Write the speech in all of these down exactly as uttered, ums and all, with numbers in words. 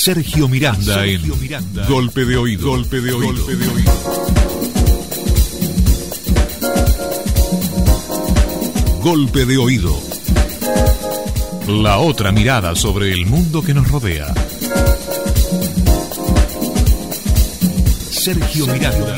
Sergio Miranda Sergio en Miranda. Golpe de oído. Golpe de oído. Golpe de oído. Golpe de oído. La otra mirada sobre el mundo que nos rodea. Sergio Miranda.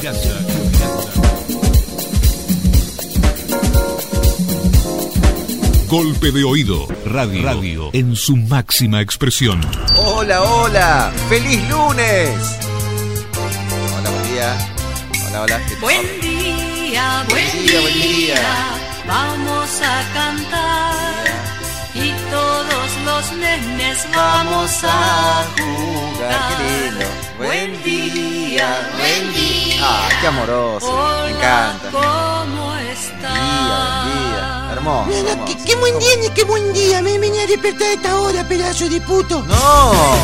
Golpe de oído. Radio. Radio en su máxima expresión. Hola, hola. ¡Feliz lunes! Hola, buen día. Hola, hola. Buen día, buen, buen día, buen día. Vamos a cantar y todos los nenes vamos a jugar. Qué lindo. Buen día, buen día. Ah, qué amoroso. Hola, me encanta. ¿Cómo estás? Día, buen día. Hermoso. Nena, hermoso. qué, qué buen día, ni qué buen día. Me venía a despertar a esta hora, pedazo de puto. ¡No!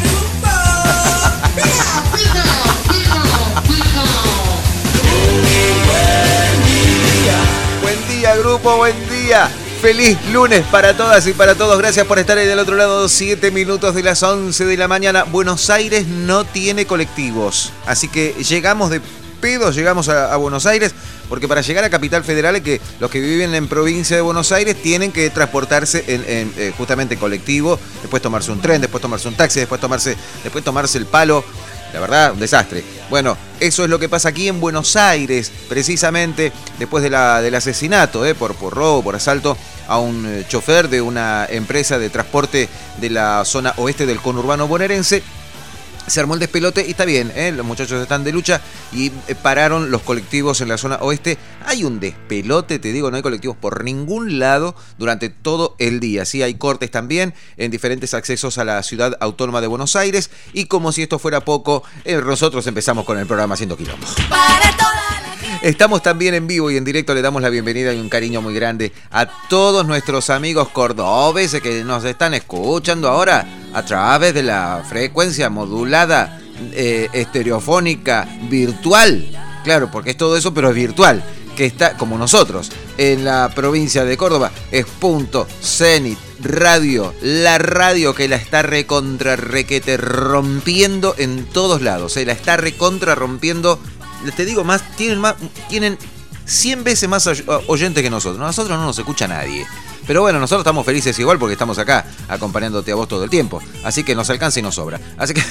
Buen día, grupo, buen día. Feliz lunes para todas y para todos. Gracias por estar ahí del otro lado. Siete minutos de las once de la mañana. Buenos Aires no tiene colectivos. Así que llegamos de pedo, llegamos a, a Buenos Aires. Porque para llegar a Capital Federal es que los que viven en provincia de Buenos Aires tienen que transportarse en, en eh, justamente en colectivo. Después tomarse un tren, después tomarse un taxi, después tomarse, después tomarse el palo. La verdad, un desastre. Bueno, eso es lo que pasa aquí en Buenos Aires, precisamente después de la, del asesinato, eh, por, por robo, por asalto a un eh, chofer de una empresa de transporte de la zona oeste del conurbano bonaerense. Se armó el despelote y está bien, ¿eh? Los muchachos están de lucha y eh, pararon los colectivos en la zona oeste. Hay un despelote, te digo, no hay colectivos por ningún lado durante todo el día. Sí, hay cortes también en diferentes accesos a la ciudad autónoma de Buenos Aires. Y como si esto fuera poco, eh, nosotros empezamos con el programa Haciendo Quilombo. Para toda la gente. Estamos también en vivo y en directo, le damos la bienvenida y un cariño muy grande a todos nuestros amigos cordobeses que nos están escuchando ahora a través de la frecuencia modulada eh, estereofónica virtual. Claro, porque es todo eso, pero es virtual. Que está, como nosotros, en la provincia de Córdoba, es punto Zenit Radio, la radio que la está recontra requete rompiendo en todos lados. Se eh, la está recontra rompiendo. Te digo más, tienen más, tienen cien veces más oyentes que nosotros. Nosotros no nos escucha nadie. Pero bueno, nosotros estamos felices igual porque estamos acá acompañándote a vos todo el tiempo. Así que nos alcanza y nos sobra. Así que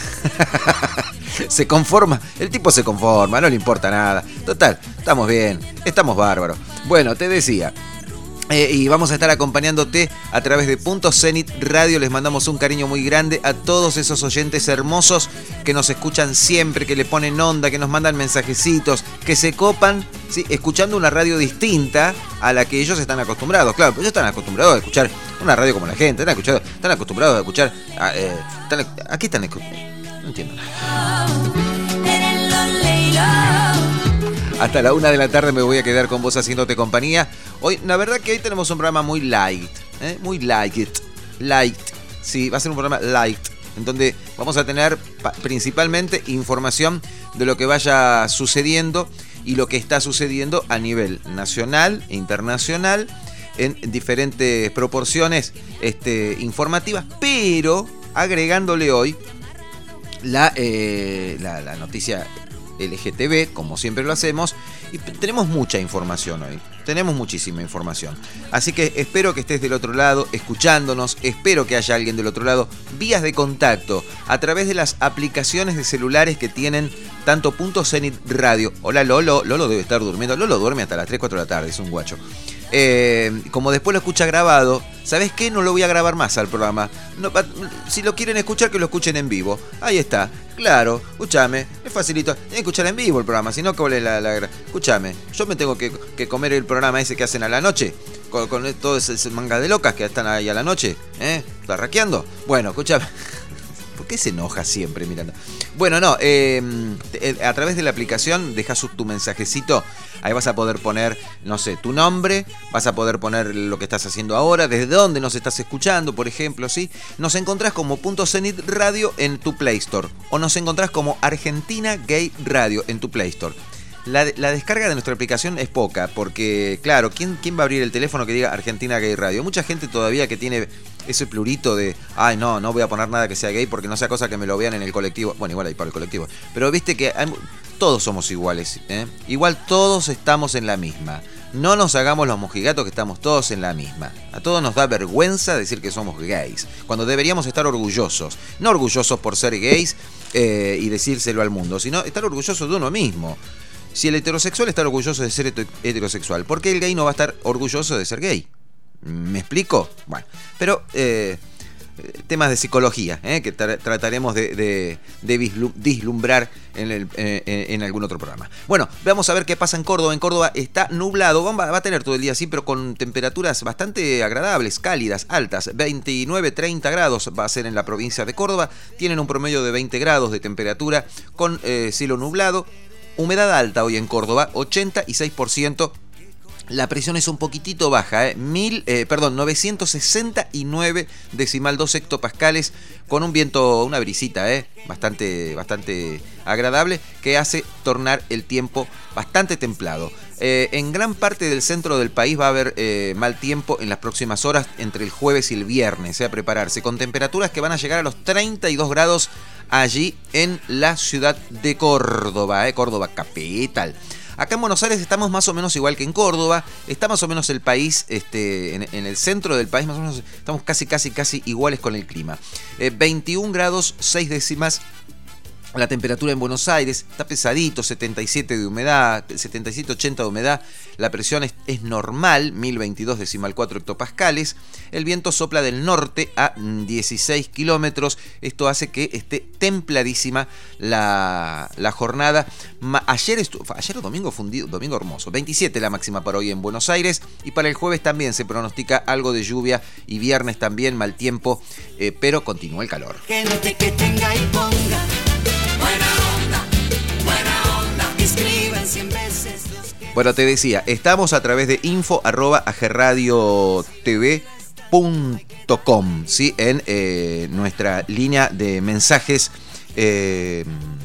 se conforma, el tipo se conforma, no le importa nada. Total, estamos bien, estamos bárbaros. Bueno, te decía, eh, y vamos a estar acompañándote a través de Punto Zenit Radio. Les mandamos un cariño muy grande a todos esos oyentes hermosos que nos escuchan siempre, que le ponen onda, que nos mandan mensajecitos, que se copan, ¿sí?, escuchando una radio distinta a la que ellos están acostumbrados. Claro, pues ellos están acostumbrados a escuchar una radio como la gente, están, escuchado, están acostumbrados a escuchar... A, eh, están, aquí están... No entiendo nada. Hasta la una de la tarde me voy a quedar con vos haciéndote compañía. Hoy, la verdad que hoy tenemos un programa muy light, ¿eh? Muy light, light. Sí, va a ser un programa light, en donde vamos a tener principalmente información de lo que vaya sucediendo y lo que está sucediendo a nivel nacional e internacional en diferentes proporciones este, informativas, pero agregándole hoy la, eh, la, la noticia L G T B, como siempre lo hacemos, y tenemos mucha información hoy, tenemos muchísima información, así que espero que estés del otro lado escuchándonos, espero que haya alguien del otro lado, vías de contacto a través de las aplicaciones de celulares que tienen tanto Punto Zenit Radio. Hola Lolo, Lolo debe estar durmiendo, Lolo duerme hasta las tres, cuatro de la tarde, es un guacho. Eh, como después lo escucha grabado, ¿sabes qué? No lo voy a grabar más al programa. No, si lo quieren escuchar, que lo escuchen en vivo. Ahí está, claro, escúchame, es facilito. Tienen que escuchar en vivo el programa, si no, ¿cuál es la, la... Escúchame, yo me tengo que, que comer el programa ese que hacen a la noche, con, con todo ese, ese manga de locas que están ahí a la noche, ¿eh? ¿Barraqueando? Bueno, escúchame. ¿Por qué se enoja siempre, Miranda? Bueno, no, eh, a través de la aplicación dejas tu mensajecito. Ahí vas a poder poner, no sé, tu nombre, vas a poder poner lo que estás haciendo ahora, desde dónde nos estás escuchando, por ejemplo, ¿sí? Nos encontrás como Punto Zenit Radio en tu Play Store, o nos encontrás como Argentina Gay Radio en tu Play Store. La, la descarga de nuestra aplicación es poca, porque, claro, ¿quién, ¿quién va a abrir el teléfono que diga Argentina Gay Radio? Mucha gente todavía que tiene ese plurito de, ay, no, no voy a poner nada que sea gay porque no sea cosa que me lo vean en el colectivo. Bueno, igual hay para el colectivo. Pero viste que hay, todos somos iguales, ¿eh? Igual todos estamos en la misma. No nos hagamos los mojigatos que estamos todos en la misma. A todos nos da vergüenza decir que somos gays, cuando deberíamos estar orgullosos. No orgullosos por ser gays eh, y decírselo al mundo, sino estar orgullosos de uno mismo. Si el heterosexual está orgulloso de ser heterosexual, ¿por qué el gay no va a estar orgulloso de ser gay? ¿Me explico? Bueno, pero eh, temas de psicología, eh, que tra- trataremos de, de, de vislu- vislumbrar en, el, eh, en algún otro programa. Bueno, vamos a ver qué pasa en Córdoba. En Córdoba está nublado, va, va a tener todo el día así, pero con temperaturas bastante agradables, cálidas, altas. veintinueve, treinta grados va a ser en la provincia de Córdoba. Tienen un promedio de veinte grados de temperatura con eh, cielo nublado. Humedad alta hoy en Córdoba, ochenta y seis por ciento. La presión es un poquitito baja, ¿eh? Mil, eh, perdón, novecientos sesenta y nueve decimal dos hectopascales, con un viento, una brisita, ¿eh? bastante, bastante agradable, que hace tornar el tiempo bastante templado. Eh, en gran parte del centro del país va a haber eh, mal tiempo en las próximas horas, entre el jueves y el viernes, ¿eh? a prepararse, con temperaturas que van a llegar a los treinta y dos grados allí en la ciudad de Córdoba, ¿eh? Córdoba capital. Acá en Buenos Aires estamos más o menos igual que en Córdoba, está más o menos el país, este, en, en el centro del país más o menos estamos casi, casi, casi iguales con el clima. Eh, veintiún grados, seis décimas. La temperatura en Buenos Aires está pesadito, setenta y siete de humedad, setenta y siete ochenta de humedad. La presión es, es normal, mil veintidós decimal cuatro hectopascales. El viento sopla del norte a dieciséis kilómetros. Esto hace que esté templadísima la, la jornada. Ma, ayer, estu, ayer domingo fue un día, domingo hermoso. veintisiete la máxima para hoy en Buenos Aires. Y para el jueves también se pronostica algo de lluvia. Y viernes también mal tiempo, eh, pero continúa el calor. Gente que tenga y ponga buena onda, buena onda, escriban cien veces los que... Bueno, te decía, estamos a través de info arroba agerradiotv punto com, ¿sí? En eh, nuestra línea de mensajes, eh,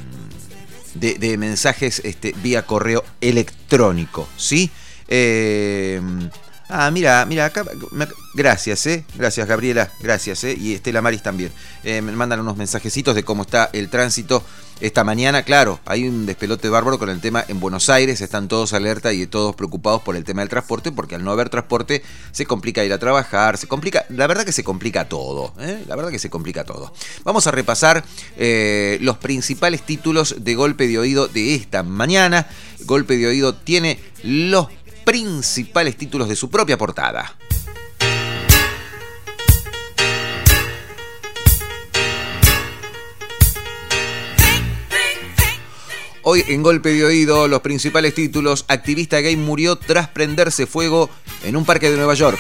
de, de mensajes este, vía correo electrónico, ¿sí? Eh, ah, mira, mira, acá, me, gracias, eh, gracias Gabriela, gracias, eh, y Estela Maris también. Eh, me mandan unos mensajecitos de cómo está el tránsito esta mañana. Claro, hay un despelote bárbaro con el tema en Buenos Aires, están todos alerta y todos preocupados por el tema del transporte, porque al no haber transporte se complica ir a trabajar, se complica, la verdad que se complica todo, ¿eh? la verdad que se complica todo. Vamos a repasar eh, los principales títulos de Golpe de Oído de esta mañana. Golpe de Oído tiene los principales títulos de su propia portada. Hoy en Golpe de Oído, los principales títulos: activista gay murió tras prenderse fuego en un parque de Nueva York.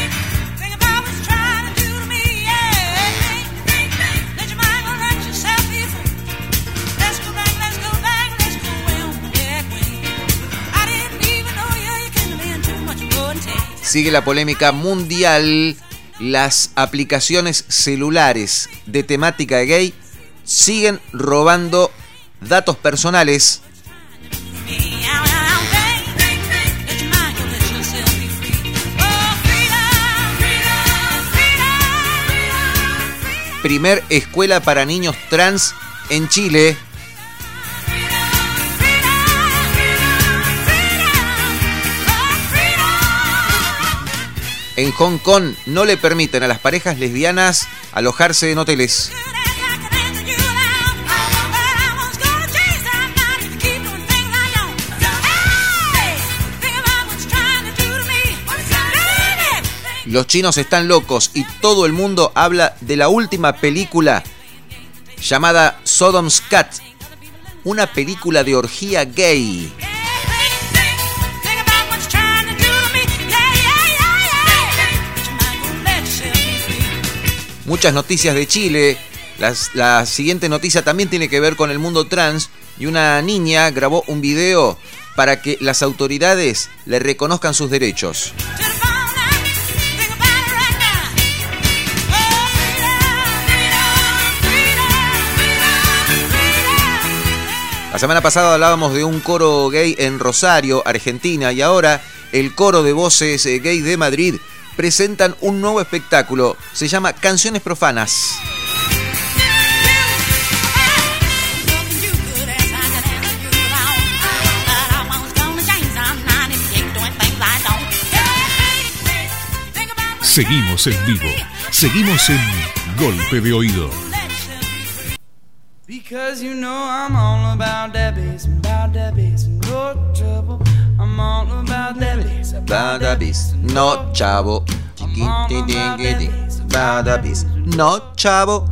Sigue la polémica mundial. Las aplicaciones celulares de temática gay siguen robando datos personales. Primer escuela para niños trans en Chile. En Hong Kong no le permiten a las parejas lesbianas alojarse en hoteles. Los chinos están locos y todo el mundo habla de la última película llamada Sodom's Cat, una película de orgía gay. Muchas noticias de Chile. Las, la siguiente noticia también tiene que ver con el mundo trans, y una niña grabó un video para que las autoridades le reconozcan sus derechos. semana pasada hablábamos de un coro gay en Rosario, Argentina, y ahora el coro de voces gay de Madrid presentan un nuevo espectáculo. Se llama Canciones Profanas. Seguimos en vivo. Seguimos en Golpe de Oído. Because you know I'm all about that bass, about that bass, no trouble. I'm all about that bass, about that bass, no chavo. No chavo.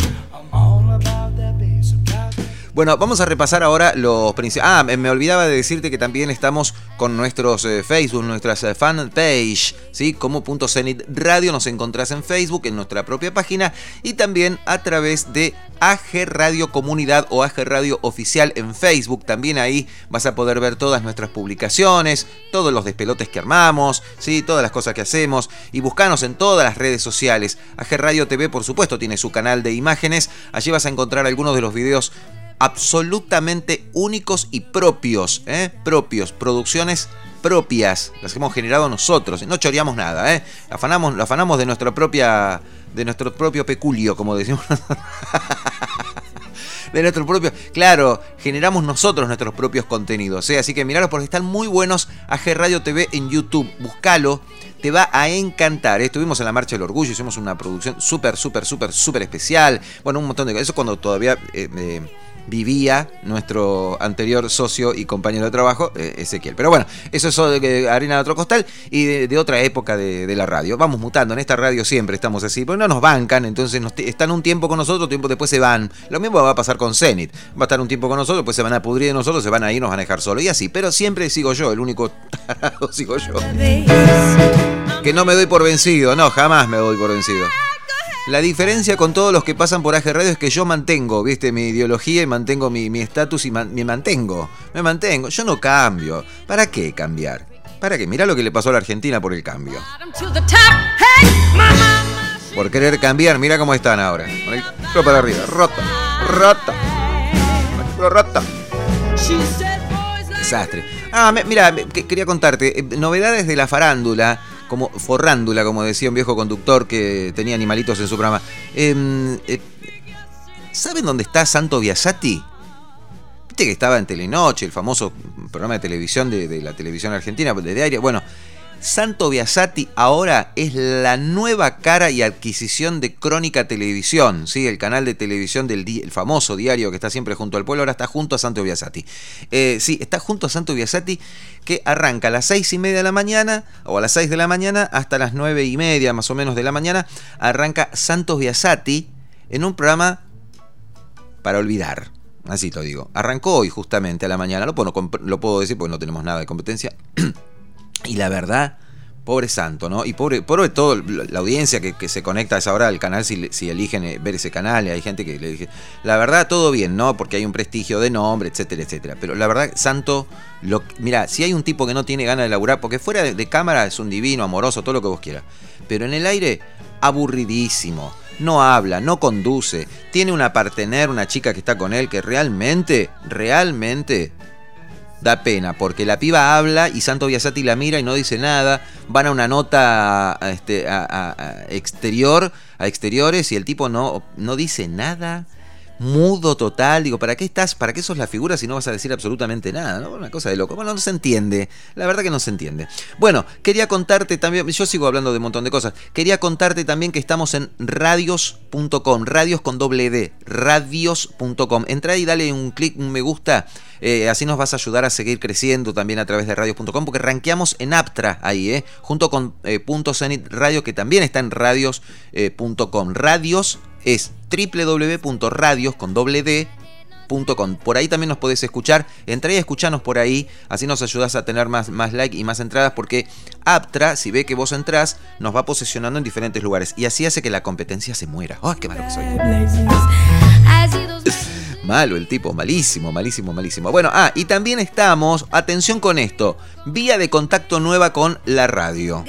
Bueno, vamos a repasar ahora los principios. Ah, me olvidaba de decirte que también estamos con nuestros eh, Facebook, nuestras eh, fanpage, ¿sí? Como Punto Zenit Radio nos encontrás en Facebook, en nuestra propia página, y también a través de A G Radio Comunidad o A G Radio Oficial en Facebook. También ahí vas a poder ver todas nuestras publicaciones, todos los despelotes que armamos, ¿sí? Todas las cosas que hacemos, y buscanos en todas las redes sociales. A G Radio T V, por supuesto, tiene su canal de imágenes. Allí vas a encontrar algunos de los videos absolutamente únicos y propios, ¿eh? Propios, producciones propias, las que hemos generado nosotros. No choreamos nada, ¿eh? Afanamos, lo afanamos de nuestra propia, de nuestro propio peculio, como decimos. De nuestro propio, claro, generamos nosotros nuestros propios contenidos, ¿eh? Así que miralos porque están muy buenos. A G Radio T V en YouTube, búscalo, te va a encantar. Estuvimos en la Marcha del Orgullo, hicimos una producción súper, súper, súper, súper especial. Bueno, un montón de cosas. Eso cuando todavía eh, eh, vivía nuestro anterior socio y compañero de trabajo, eh, Ezequiel. Pero bueno, eso es de harina de otro costal y de, de otra época de, de la radio. Vamos mutando, en esta radio siempre estamos así, porque no nos bancan, entonces nos t- están un tiempo con nosotros, tiempo después se van. Lo mismo va a pasar con Zenit. Va a estar un tiempo con nosotros, después se van a pudrir de nosotros, se van a ir, nos van a dejar solos y así. Pero siempre sigo yo, el único tarado sigo yo. Que no me doy por vencido, no, jamás me doy por vencido. La diferencia con todos los que pasan por A G Radio es que yo mantengo, viste, mi ideología y mantengo mi estatus y man, me mantengo, me mantengo. Yo no cambio. ¿Para qué cambiar? ¿Para qué? Mirá lo que le pasó a la Argentina por el cambio. Por querer cambiar, mirá cómo están ahora. Con el culo para arriba, rota, rota, rota. Desastre. Ah, mira, quería contarte, novedades de la farándula. Como forrándula, como decía un viejo conductor que tenía animalitos en su programa. Eh, eh, ¿Saben dónde está Santo Biasati? Viste que estaba en Telenoche, el famoso programa de televisión de, de la televisión argentina, de diario. Bueno, Santo Biasati ahora es la nueva cara y adquisición de Crónica Televisión, ¿sí? El canal de televisión del di- el famoso diario que está siempre junto al pueblo, ahora está junto a Santo Biasati. Eh, sí, está junto a Santo Biasati, que arranca a las seis y media de la mañana, o a las seis de la mañana, hasta las nueve y media más o menos de la mañana, arranca Santos Biasati en un programa para olvidar. Así lo digo. Arrancó hoy justamente a la mañana, lo puedo, lo puedo decir porque no tenemos nada de competencia. Y la verdad, pobre Santo, ¿no? Y pobre, pobre todo la audiencia que, que se conecta a esa hora al canal si, si eligen ver ese canal. Y hay gente que le dije, la verdad, todo bien, ¿no? Porque hay un prestigio de nombre, etcétera, etcétera. Pero la verdad, Santo, lo, mira, si hay un tipo que no tiene ganas de laburar, porque fuera de, de cámara es un divino, amoroso, todo lo que vos quieras. Pero en el aire, aburridísimo. No habla, no conduce. Tiene una partener, una chica que está con él que realmente, realmente... da pena, porque la piba habla y Santo Biasati la mira y no dice nada. Van a una nota a, este, a, a, a exterior, a exteriores, y el tipo no, no dice nada. Mudo total. Digo, ¿para qué estás? ¿Para qué sos la figura si no vas a decir absolutamente nada? ¿No? Una cosa de loco. Bueno, no se entiende. La verdad que no se entiende. Bueno, quería contarte también, yo sigo hablando de un montón de cosas. Quería contarte también que estamos en radios punto com, radios con doble D, radios punto com. Entra y dale un clic, un me gusta. Eh, así nos vas a ayudar a seguir creciendo también a través de radios punto com, porque rankeamos en Aptra ahí, eh, junto con eh, Punto Zenit Radio, que también está en radios punto com. Radios es doble u doble u doble u punto radios con doble d punto com. Por ahí también nos podés escuchar. Entrá y escuchanos por ahí, así nos ayudás a tener más, más like y más entradas, porque Aptra, si ve que vos entrás, nos va posicionando en diferentes lugares y así hace que la competencia se muera. ¡Oh, qué malo que soy! Malo el tipo, malísimo, malísimo, malísimo. Bueno, ah, y también estamos, atención con esto, vía de contacto nueva con la radio.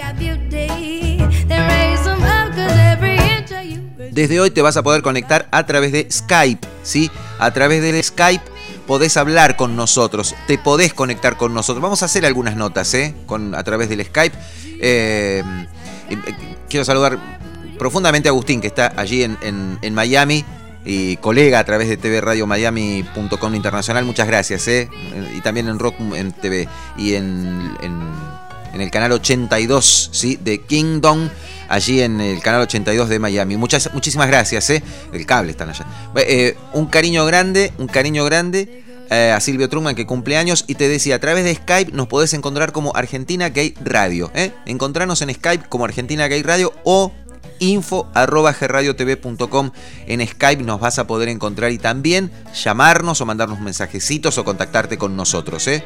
Desde hoy te vas a poder conectar a través de Skype, ¿sí? A través del Skype podés hablar con nosotros, te podés conectar con nosotros. Vamos a hacer algunas notas, ¿eh? Con, a través del Skype. Eh, eh, quiero saludar profundamente a Agustín, que está allí en, en, en Miami, y colega a través de t v radio miami punto com internacional. Muchas gracias, ¿eh? Y también en Rock en T V y en, en, en el canal ochenta y dos, ¿sí? De Kingdom, allí en el canal ochenta y dos de Miami. Muchas, muchísimas gracias, ¿eh? El cable están allá. Eh, un cariño grande, un cariño grande eh, a Silvio Truman, que cumple años, y te decía, a través de Skype nos podés encontrar como Argentina Gay Radio, ¿eh? Encontrarnos en Skype como Argentina Gay Radio o info arroba g radio t v punto com. En Skype nos vas a poder encontrar, y también llamarnos o mandarnos mensajecitos o contactarte con nosotros, ¿eh?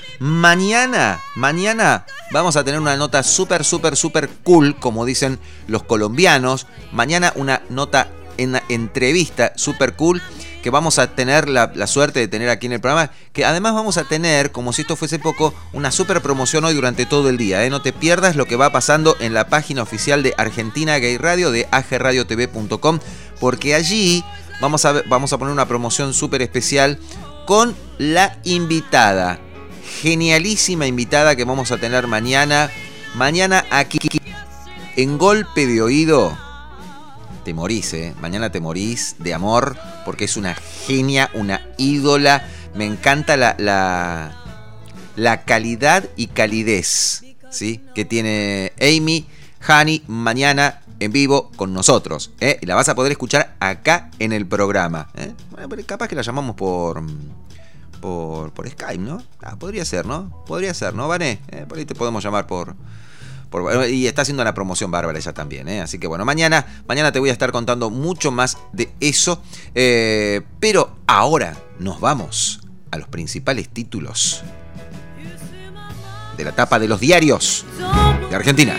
Mañana, mañana vamos a tener una nota súper, súper, súper cool, como dicen los colombianos. Mañana una nota en entrevista súper cool que vamos a tener la, la suerte de tener aquí en el programa, que además vamos a tener, como si esto fuese poco, una súper promoción hoy durante todo el día, ¿eh? No te pierdas lo que va pasando en la página oficial de Argentina Gay Radio, de a g radio t v punto com, porque allí vamos a, vamos a poner una promoción súper especial con la invitada, genialísima invitada que vamos a tener mañana, mañana aquí en Golpe de Oído. Te morís, ¿eh? Mañana te morís de amor, porque es una genia, una ídola. Me encanta la, la, la calidad y calidez, ¿sí? Que tiene Amy Honey mañana en vivo con nosotros, ¿eh? Y la vas a poder escuchar acá en el programa, ¿eh? Bueno, pero capaz que la llamamos por, por, por Skype, ¿no? Ah, podría ser, ¿no? Podría ser, ¿no, Vané? ¿Eh? Por ahí te podemos llamar por... Por, y está haciendo una promoción bárbara ella también, ¿eh? Así que bueno, mañana, mañana te voy a estar contando mucho más de eso. Eh, pero ahora nos vamos a los principales títulos de la tapa de los diarios de Argentina.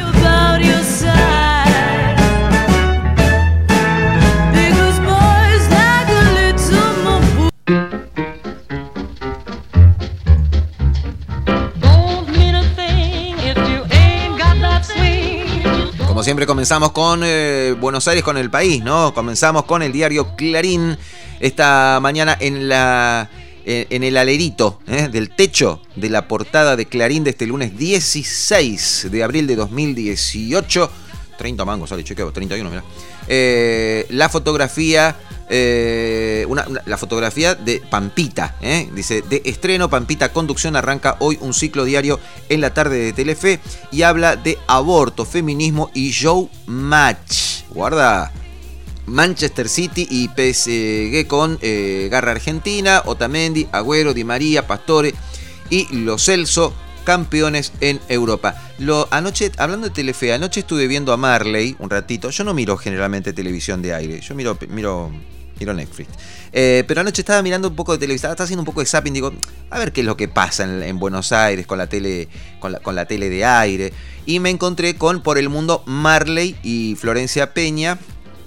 Como siempre comenzamos con eh, Buenos Aires, con El País, ¿no? Comenzamos con el diario Clarín. Esta mañana en la eh, en el alerito ¿eh? del techo de la portada de Clarín de este lunes dieciséis de abril de dos mil dieciocho. treinta mangos, sale, chequeo, treinta y uno, mirá. Eh, la fotografía... Eh, una, una, la fotografía de Pampita, ¿eh? Dice, de estreno, Pampita Conducción arranca hoy un ciclo diario en la tarde de Telefe y habla de aborto, feminismo y showmatch. Guarda, Manchester City y P S G con eh, garra argentina, Otamendi, Agüero, Di María, Pastore y Lo Celso, campeones en Europa. Lo, anoche, hablando de Telefe, anoche estuve viendo a Marley un ratito. Yo no miro generalmente televisión de aire, yo miro... miro Miro Netflix. Eh, pero anoche estaba mirando un poco de televisión, estaba haciendo un poco de zapping, digo, a ver qué es lo que pasa en, en Buenos Aires con la tele, con la, con la tele de aire. Y me encontré con Por el Mundo Marley y Florencia Peña.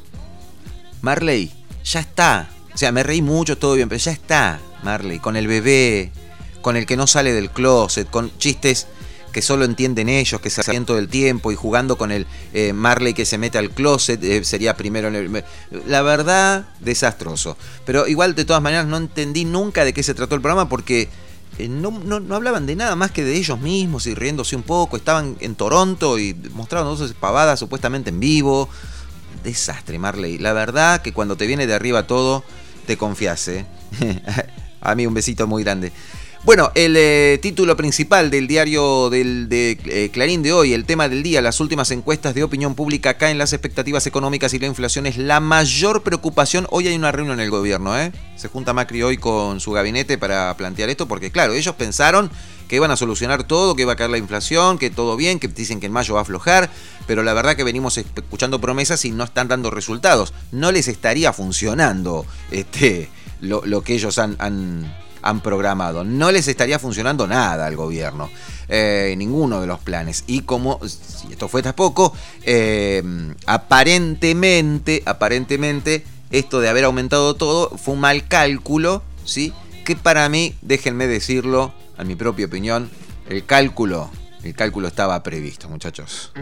Marley, ya está. O sea, me reí mucho, todo bien, pero ya está, Marley, con el bebé, con el que no sale del closet, con chistes que solo entienden ellos, que se hacen todo el tiempo, y jugando con el eh, Marley que se mete al closet, eh, sería primero en el... La verdad, desastroso. Pero igual, de todas maneras, no entendí nunca de qué se trató el programa, porque eh, no, no, no hablaban de nada más que de ellos mismos y riéndose un poco. Estaban en Toronto y mostraron dos pavadas supuestamente en vivo. Desastre, Marley. La verdad que cuando te viene de arriba todo, te confías, ¿eh? A mí un besito muy grande. Bueno, el eh, título principal del diario del, de eh, Clarín de hoy, el tema del día, las últimas encuestas de opinión pública caen las expectativas económicas y la inflación es la mayor preocupación. Hoy hay una reunión en el gobierno, ¿eh? Se junta Macri hoy con su gabinete para plantear esto, porque claro, ellos pensaron que iban a solucionar todo, que iba a caer la inflación, que todo bien, que dicen que en mayo va a aflojar, pero la verdad que venimos escuchando promesas y no están dando resultados. No les estaría funcionando este, lo, lo que ellos han... han han programado. No les estaría funcionando nada al gobierno, eh, ninguno de los planes. Y como si esto fue tampoco, eh, aparentemente, aparentemente, esto de haber aumentado todo fue un mal cálculo, ¿sí? Que para mí, déjenme decirlo, a mi propia opinión, el cálculo, el cálculo estaba previsto, muchachos.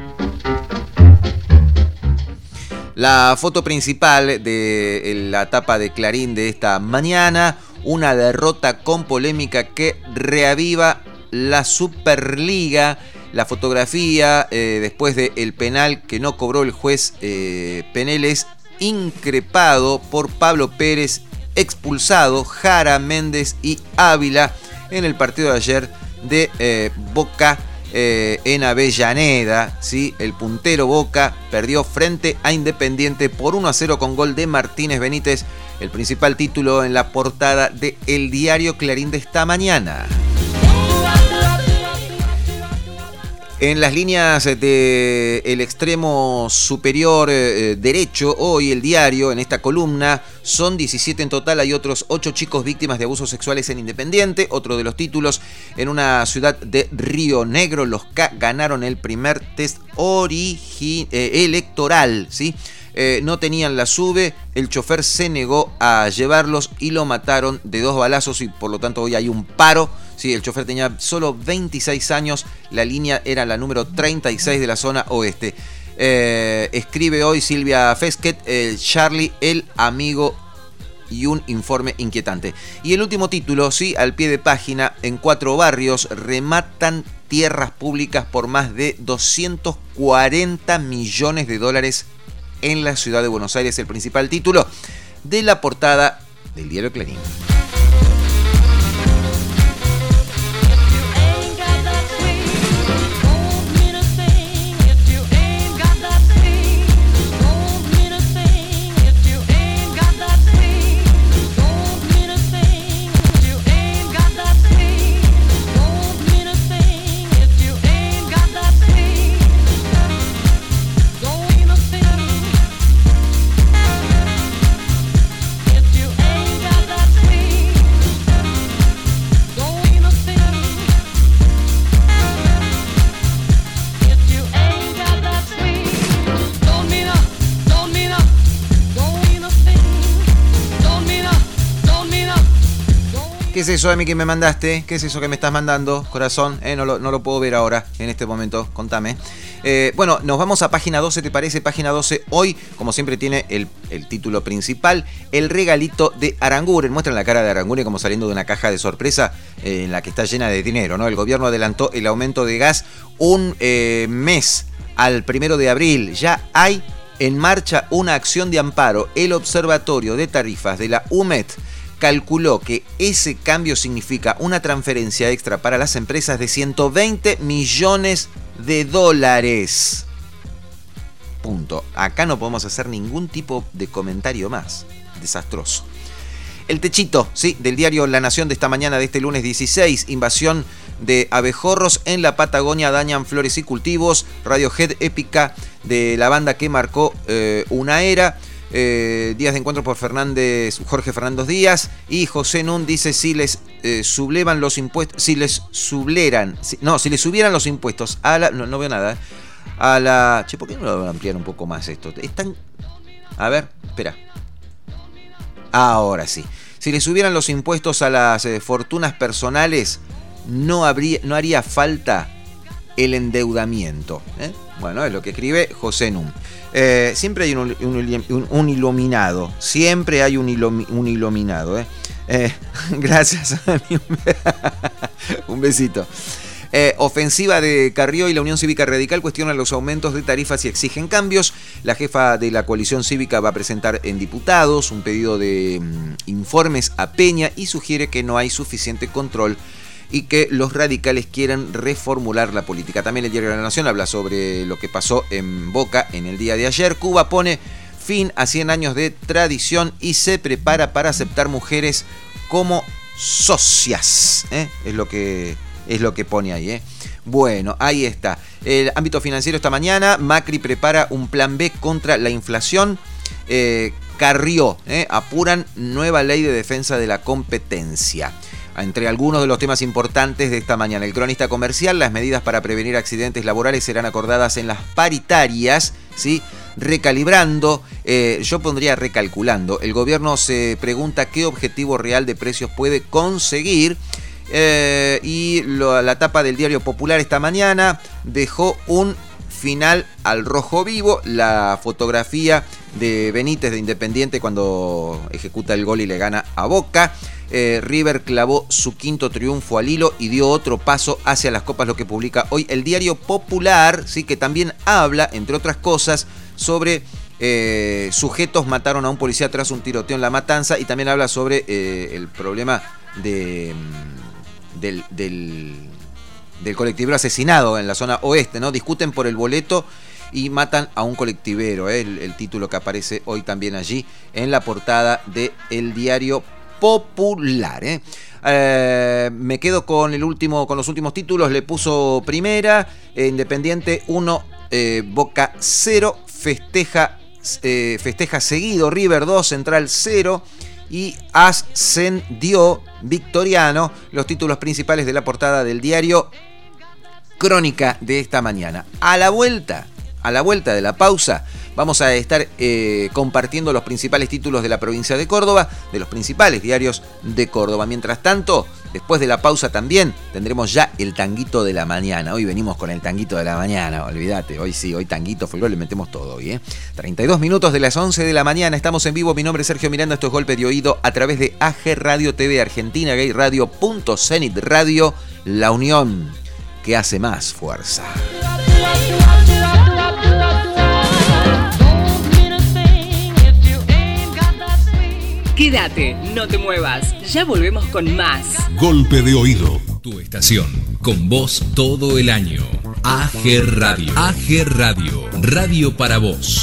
La foto principal de la tapa de Clarín de esta mañana, una derrota con polémica que reaviva la Superliga. La fotografía eh, después del penal que no cobró el juez eh, Peneles, increpado por Pablo Pérez, expulsado Jara, Méndez y Ávila en el partido de ayer de eh, Boca eh, en Avellaneda. ¿Sí? El puntero Boca perdió frente a Independiente por uno a cero con gol de Martínez Benítez, el principal título en la portada de El Diario Clarín de esta mañana. En las líneas del extremo superior eh, derecho, hoy el diario, en esta columna, son diecisiete en total, hay otros ocho chicos víctimas de abusos sexuales en Independiente. Otro de los títulos, en una ciudad de Río Negro, los K ganaron el primer test origi- eh, electoral, ¿sí? Eh, no tenían la SUBE, el chofer se negó a llevarlos y lo mataron de dos balazos y por lo tanto hoy hay un paro. Sí, el chofer tenía solo veintiséis años, la línea era la número treinta y seis de la zona oeste. Eh, escribe hoy Silvia Fesquet, el Charlie, el amigo, y un informe inquietante. Y el último título, sí, al pie de página, en cuatro barrios rematan tierras públicas por más de doscientos cuarenta millones de dólares en la ciudad de Buenos Aires, el principal título de la portada del diario Clarín. ¿Qué es eso, Emi, que me mandaste? ¿Qué es eso que me estás mandando, corazón? Eh, no, lo, no lo puedo ver ahora, en este momento. Contame. Eh, bueno, nos vamos a página doce, ¿te parece? Página doce, hoy, como siempre, tiene el, el título principal, el regalito de Aranguren. Muestran la cara de Aranguren como saliendo de una caja de sorpresa eh, en la que está llena de dinero, ¿no? El gobierno adelantó el aumento de gas un eh, mes al primero de abril. Ya hay en marcha una acción de amparo. El Observatorio de Tarifas de la U M E T calculó que ese cambio significa una transferencia extra para las empresas de ciento veinte millones de dólares. Punto. Acá no podemos hacer ningún tipo de comentario más. Desastroso. El techito, sí, del diario La Nación de esta mañana de este lunes dieciséis. Invasión de abejorros en la Patagonia, dañan flores y cultivos. Radiohead épica de la banda que marcó eh, una era. Eh, días de encuentro por Fernández, Jorge Fernández Díaz. Y José Nun dice: si les eh, sublevan los impuestos, si les subleran, si, no, si les subieran los impuestos a la, no, no veo nada, a la, che, ¿por qué no lo van a ampliar un poco más esto? Están, a ver, espera, ahora sí, si les subieran los impuestos a las eh, fortunas personales, no habría, no haría falta el endeudamiento, ¿eh? Bueno, es lo que escribe José Nun. Eh, siempre hay un, un, un, un iluminado, siempre hay un, ilumi, un iluminado. ¿eh? Eh, gracias a mí. Un besito. Eh, ofensiva de Carrió y la Unión Cívica Radical cuestionan los aumentos de tarifas y exigen cambios. La jefa de la coalición cívica va a presentar en diputados un pedido de um, informes a Peña y sugiere que no hay suficiente control y que los radicales quieren reformular la política. También el diario de la Nación habla sobre lo que pasó en Boca en el día de ayer. Cuba pone fin a cien años de tradición y se prepara para aceptar mujeres como socias. ¿eh? Es lo que, es lo que pone ahí. ¿eh? Bueno, ahí está. El ámbito financiero esta mañana. Macri prepara un plan B contra la inflación. Eh, Carrió, ¿eh? apuran nueva ley de defensa de la competencia. Entre algunos de los temas importantes de esta mañana, el cronista comercial, las medidas para prevenir accidentes laborales serán acordadas en las paritarias, ¿sí? Recalibrando, eh, yo pondría recalculando. El gobierno se pregunta qué objetivo real de precios puede conseguir. Eh, y lo, la tapa del Diario Popular esta mañana dejó un final al rojo vivo. La fotografía de Benítez de Independiente cuando ejecuta el gol y le gana a Boca. Eh, River clavó su quinto triunfo al hilo y dio otro paso hacia las copas, lo que publica hoy el Diario Popular, ¿sí? Que también habla, entre otras cosas, sobre eh, sujetos mataron a un policía tras un tiroteo en La Matanza, y también habla sobre eh, el problema de, del, del, del colectivero asesinado en la zona oeste, ¿no? Discuten por el boleto y matan a un colectivero, ¿eh? el, el título que aparece hoy también allí en la portada del Diario Popular. ¿eh? Eh, me quedo con el último, con los últimos títulos. Le puso Primera, eh, Independiente uno, eh, Boca cero, festeja, eh, festeja seguido, River dos, Central cero y ascendió Victoriano. Los títulos principales de la portada del diario Crónica de esta mañana. A la vuelta, a la vuelta de la pausa, vamos a estar eh, compartiendo los principales títulos de la provincia de Córdoba, de los principales diarios de Córdoba. Mientras tanto, después de la pausa también tendremos ya el tanguito de la mañana. Hoy venimos con el tanguito de la mañana, olvídate. Hoy sí, hoy tanguito, folclore, le metemos todo hoy, ¿eh? treinta y dos minutos de las once de la mañana, estamos en vivo. Mi nombre es Sergio Miranda, esto es Golpe de Oído a través de A G Radio T V Argentina, Gay Radio, punto Zenit Radio, la unión que hace más fuerza. Quédate, no te muevas, ya volvemos con más. Golpe de Oído. Tu estación, con vos todo el año. A G Radio. A G Radio. Radio para vos.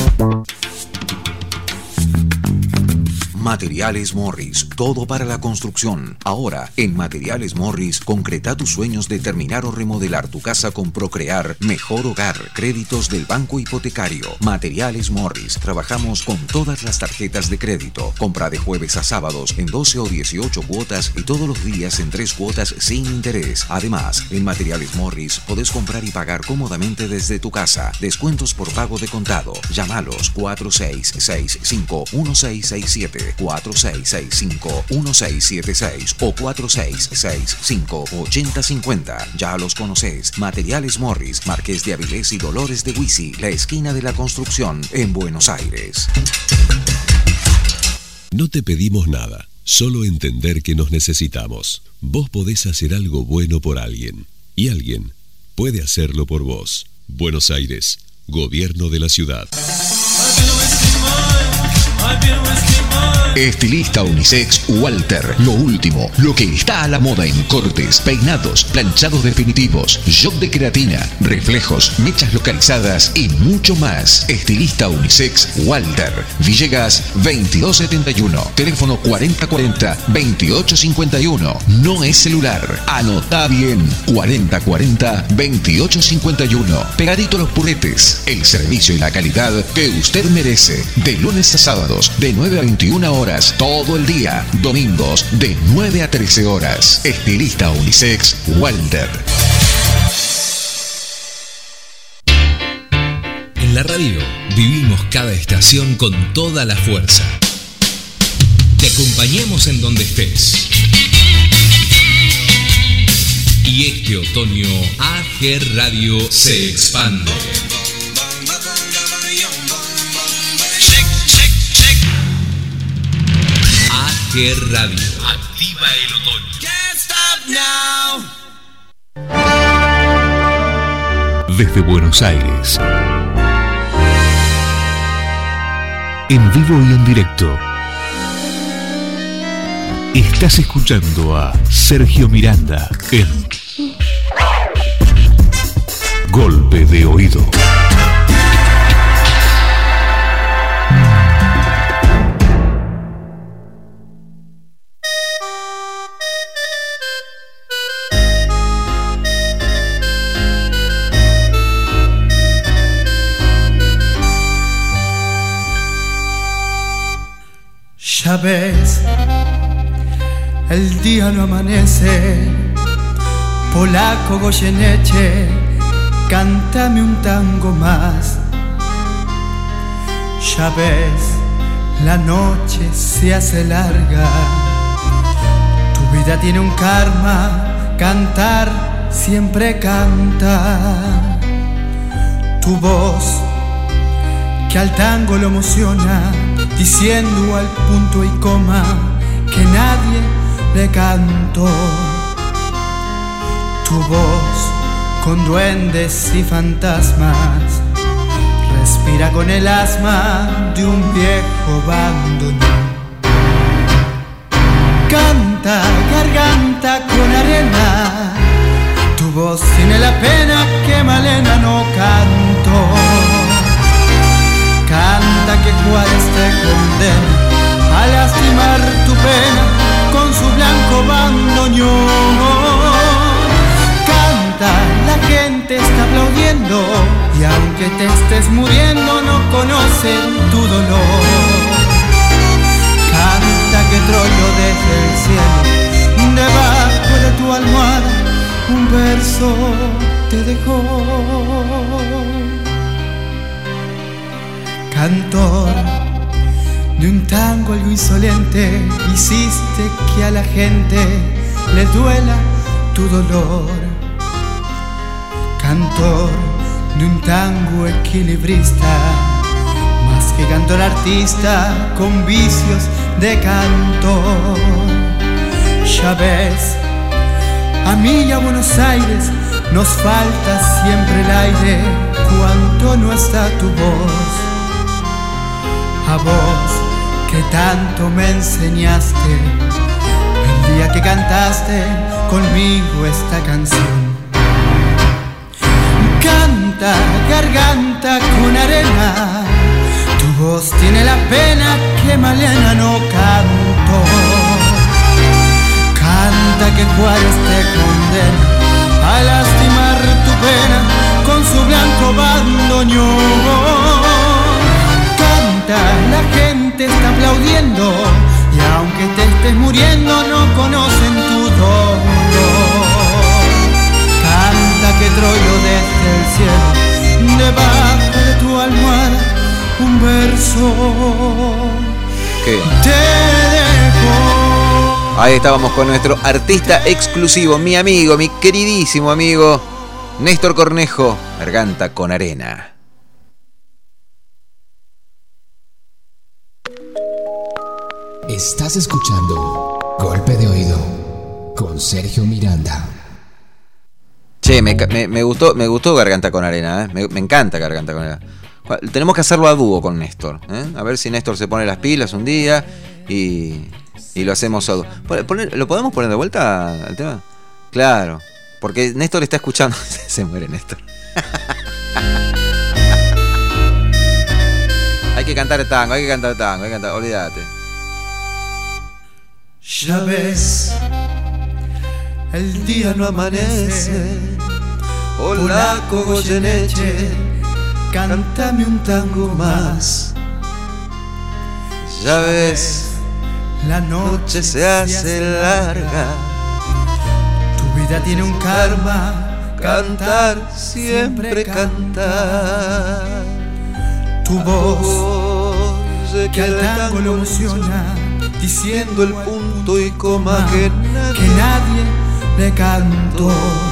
Materiales Morris, todo para la construcción. Ahora, en Materiales Morris, concreta tus sueños de terminar o remodelar tu casa con Procrear Mejor Hogar. Créditos del Banco Hipotecario. Materiales Morris, trabajamos con todas las tarjetas de crédito. Compra de jueves a sábados en doce o dieciocho cuotas y todos los días en tres cuotas sin interés. Además, en Materiales Morris podés comprar y pagar cómodamente desde tu casa. Descuentos por pago de contado. Llámalos cuatro seis seis cinco uno seis seis siete. cuatro seis seis cinco uno seis siete seis o cuatro seis seis cinco ocho cero cinco cero. Ya los conocés. Materiales Morris, Marqués de Avilés y Dolores de Huisi, la esquina de la construcción en Buenos Aires. No te pedimos nada, solo entender que nos necesitamos. Vos podés hacer algo bueno por alguien y alguien puede hacerlo por vos. Buenos Aires, Gobierno de la Ciudad. Estilista unisex Walter. Lo último, lo que está a la moda en cortes, peinados, planchados definitivos, job de queratina, reflejos, mechas localizadas y mucho más. Estilista unisex Walter. Villegas veintidós setenta y uno. Teléfono cuarenta cuarenta veintiocho cincuenta y uno. No es celular. Anotá bien. cuarenta cuarenta veintiocho cincuenta y uno. Pegadito a los purretes. El servicio y la calidad que usted merece. De lunes a sábados, de nueve a veintiuna horas. Todo el día. Domingos de nueve a trece horas. Estilista unisex Walter. En la radio vivimos cada estación con toda la fuerza. Te acompañamos en donde estés. Y este otoño A G Radio se expande. A G Radio. Activa el otoño. Desde Buenos Aires, en vivo y en directo, estás escuchando a Sergio Miranda en Golpe de Oído. Ya ves, el día no amanece. Polaco Goyeneche, cántame un tango más. Ya ves, la noche se hace larga. Tu vida tiene un karma, cantar siempre canta. Tu voz, que al tango lo emociona, diciendo al punto y coma que nadie le cantó. Tu voz con duendes y fantasmas respira con el asma de un viejo bandoneón. Canta, garganta con arena, tu voz tiene la pena que Malena no cantó. Canta que Juárez te condena a lastimar tu pena con su blanco bandoneón. Canta, la gente está aplaudiendo y aunque te estés muriendo no conocen tu dolor. Canta que Troilo desde el cielo, debajo de tu almohada, un verso te dejó. Cantor de un tango algo insolente, hiciste que a la gente le duela tu dolor. Cantor de un tango equilibrista, más que cantor artista con vicios de cantor. Ya ves, a mí y a Buenos Aires nos falta siempre el aire cuando no está tu voz. A vos que tanto me enseñaste el día que cantaste conmigo esta canción. Canta, garganta con arena, tu voz tiene la pena que Malena no cantó. Canta que Juárez te condena a lastimar tu pena con su blanco bandoneón. Canta, la gente está aplaudiendo y aunque te estés muriendo no conocen tu dolor. Canta que Troilo desde el cielo, debajo de tu almohada, un verso ¿Qué? te dejó. Ahí estábamos con nuestro artista exclusivo, mi amigo, mi queridísimo amigo Néstor Cornejo, Garganta con arena. Estás escuchando Golpe de Oído con Sergio Miranda. Che, me, me, me gustó, me gustó Garganta con arena, ¿eh? me, me encanta Garganta con arena. Tenemos que hacerlo a dúo con Néstor, ¿eh? A ver si Néstor se pone las pilas un día y, y lo hacemos a dúo. ¿Lo podemos poner de vuelta al tema? Claro, porque Néstor está escuchando. Se muere Néstor. Hay que cantar el tango, hay que cantar el tango, hay que cantar, olvídate. Ya ves, el día no amanece. Polaco Goyeneche, cántame un tango más. Ya ves, la noche se hace larga. Tu vida tiene un karma, cantar, siempre cantar. Tu voz, que al tango lo emociona, diciendo el punto y coma que nadie, que nadie le cantó.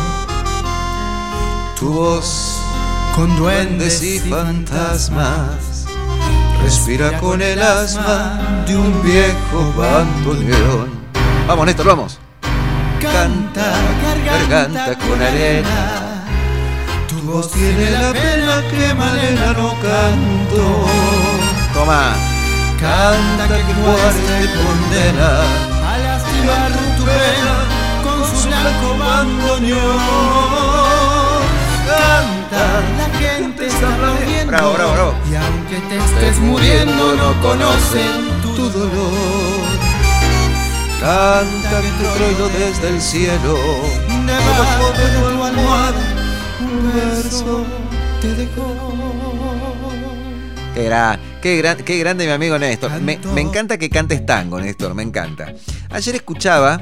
Tu voz con duendes y fantasmas respira con el asma de un viejo bandoneón. Vamos Néstor, vamos. Canta, garganta con arena, tu voz tiene la pena que Malena no cantó. Toma. Canta que Juárez te condena a lastimar tu pena con su blanco bandoneón. Canta, la gente está aplaudiendo. Bravo, bravo, bravo. Y aunque te estés muriendo no conocen tu dolor. Canta que Troilo desde el cielo, debajo de tu almohada, un verso te dejó. Qué, gran, qué, gran, qué grande mi amigo Néstor. Me, me encanta que cantes tango, Néstor, me encanta. Ayer escuchaba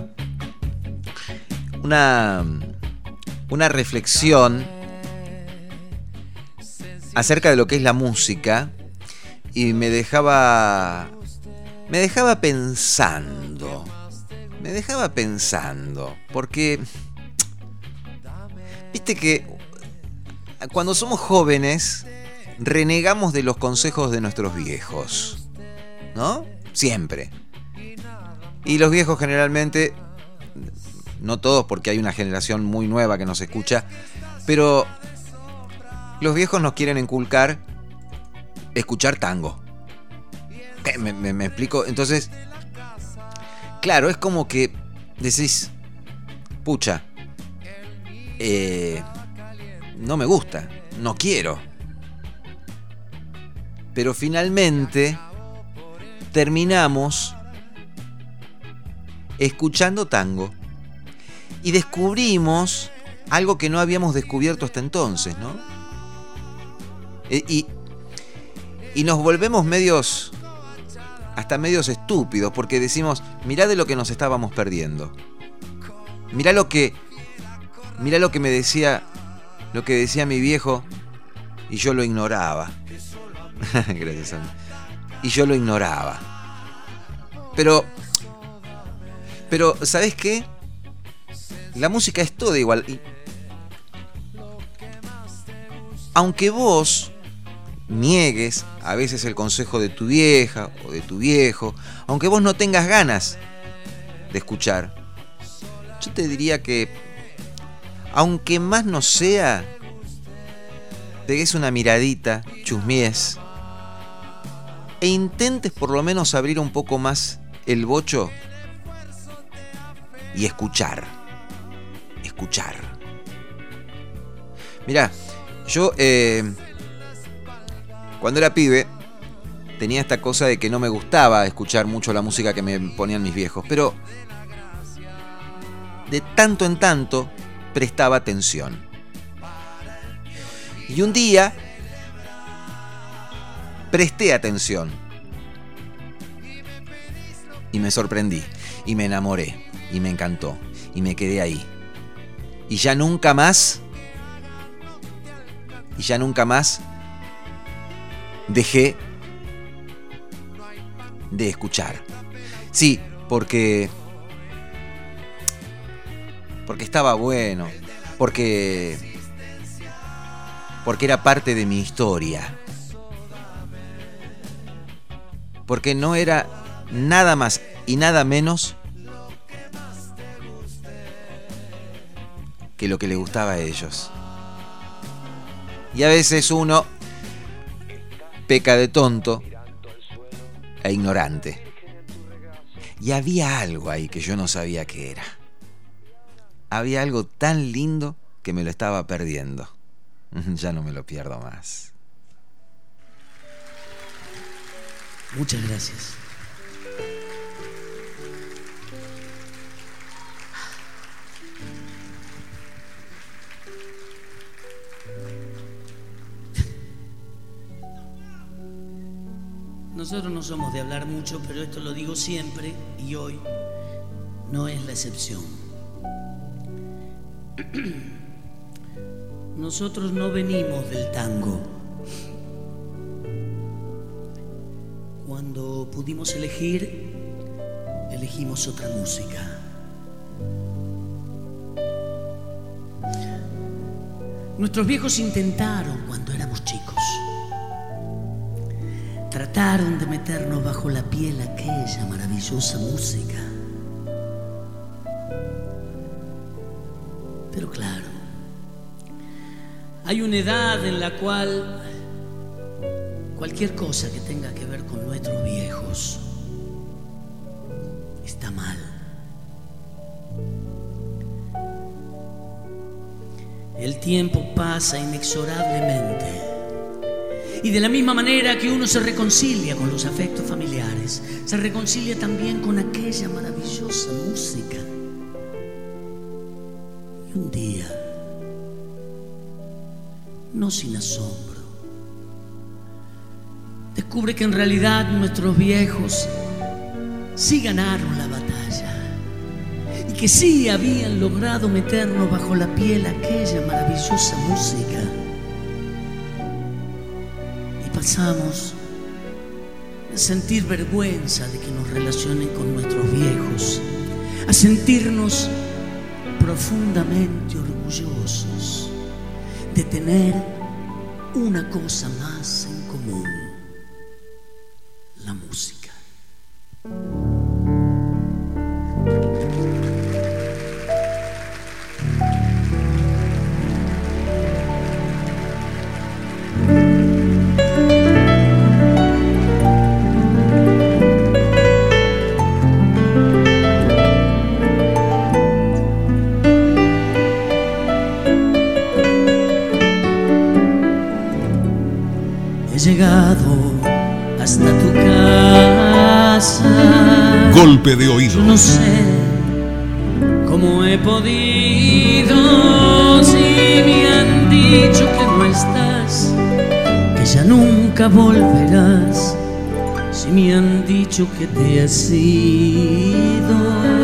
una, una reflexión acerca de lo que es la música y me dejaba me dejaba pensando me dejaba pensando porque viste que cuando somos jóvenes renegamos de los consejos de nuestros viejos, ¿no? Siempre. Y los viejos generalmente, no todos porque hay una generación muy nueva que nos escucha, pero los viejos nos quieren inculcar escuchar tango. ¿Me, me, me explico? Entonces, claro, es como que decís, pucha, eh, no me gusta, no quiero. Pero finalmente terminamos escuchando tango y descubrimos algo que no habíamos descubierto hasta entonces, ¿no? Y, y nos volvemos medios, hasta medios estúpidos, porque decimos, mirá de lo que nos estábamos perdiendo. Mirá lo que, mirá lo que me decía, lo que decía mi viejo y yo lo ignoraba. Gracias a mí. Y yo lo ignoraba. Pero, pero, ¿sabés qué? La música es toda igual. Y, aunque vos niegues a veces el consejo de tu vieja o de tu viejo, aunque vos no tengas ganas de escuchar, yo te diría que, aunque más no sea, pegues una miradita, chusmies, e intentes por lo menos abrir un poco más el bocho y escuchar. Escuchar. Mirá, yo eh, cuando era pibe tenía esta cosa de que no me gustaba escuchar mucho la música que me ponían mis viejos, pero de tanto en tanto prestaba atención. Y un día presté atención y me sorprendí y me enamoré y me encantó y me quedé ahí y ya nunca más y ya nunca más dejé de escuchar. Sí, porque porque estaba bueno, porque porque era parte de mi historia. Porque no era nada más y nada menos que lo que le gustaba a ellos. Y a veces uno peca de tonto e ignorante. Y había algo ahí que yo no sabía qué era. Había algo tan lindo que me lo estaba perdiendo. Ya no me lo pierdo más. Muchas gracias. Nosotros no somos de hablar mucho, pero esto lo digo siempre y hoy no es la excepción. Nosotros no venimos del tango. Cuando pudimos elegir, elegimos otra música. Nuestros viejos intentaron cuando éramos chicos. Trataron de meternos bajo la piel aquella maravillosa música. Pero claro, hay una edad en la cual cualquier cosa que tenga que ver con nuestros viejos está mal. El tiempo pasa inexorablemente. Y de la misma manera que uno se reconcilia con los afectos familiares, se reconcilia también con aquella maravillosa música. Y un día, no sin asombro, descubre que en realidad nuestros viejos sí ganaron la batalla y que sí habían logrado meternos bajo la piel aquella maravillosa música. Pasamos a sentir vergüenza de que nos relacionen con nuestros viejos, a sentirnos profundamente orgullosos de tener una cosa más en común: la música. tu casa. Golpe de oído. No sé cómo he podido, si me han dicho que no estás, que ya nunca volverás, si me han dicho que te has ido.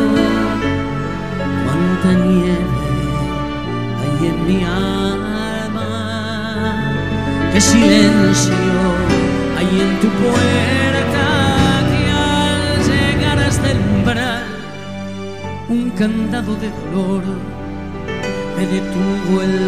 Cuánta nieve hay en mi alma, qué silencio hay en tu puerta, que al llegar hasta el umbral un candado de dolor me detuvo el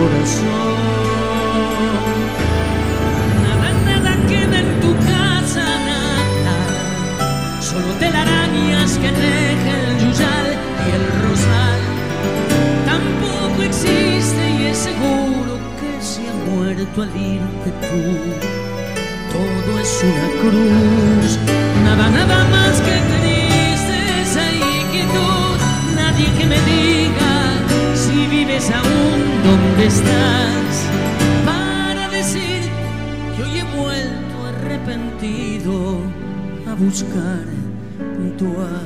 corazón. Nada, nada queda en tu casa, nada, solo telarañas que teje el yuyal y el rosal. Tampoco existe y es seguro que se ha muerto al irte tú. Todo es una cruz, nada, nada más que tristeza y quietud. Nadie que me diga si vives aún donde estás, para decir que hoy he vuelto arrepentido a buscar tu amor.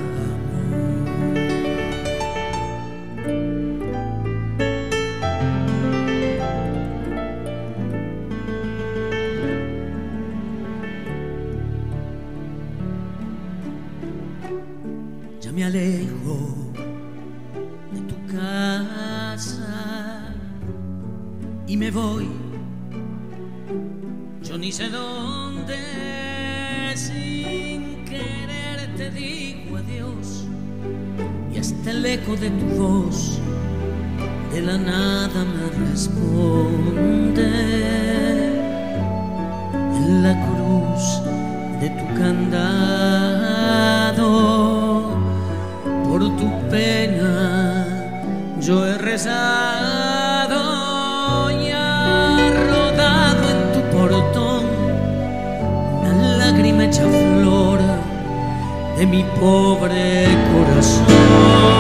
Ya me alejo de tu casa y me voy, yo ni sé dónde, sin querer te digo adiós, y hasta el eco de tu voz de la nada me responde. En la cruz de tu candado, por tu pena yo he rezado, y ha rodado en tu portón una lágrima hecha flor de mi pobre corazón.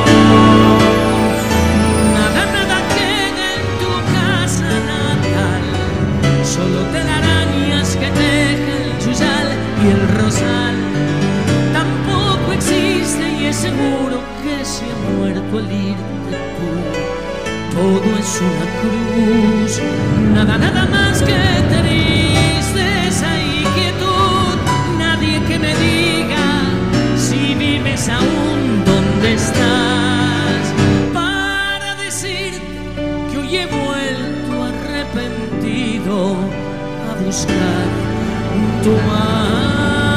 Nada, nada queda en tu casa natal, solo telarañas que teje el yuyal y el rosal. Tampoco existe y es seguro que se ha muerto al irte tú. Todo es una cruz, nada, nada más que tristeza y quietud. Nadie que me diga si vives aún donde estás, para decir que hoy he vuelto arrepentido a buscar tu amor.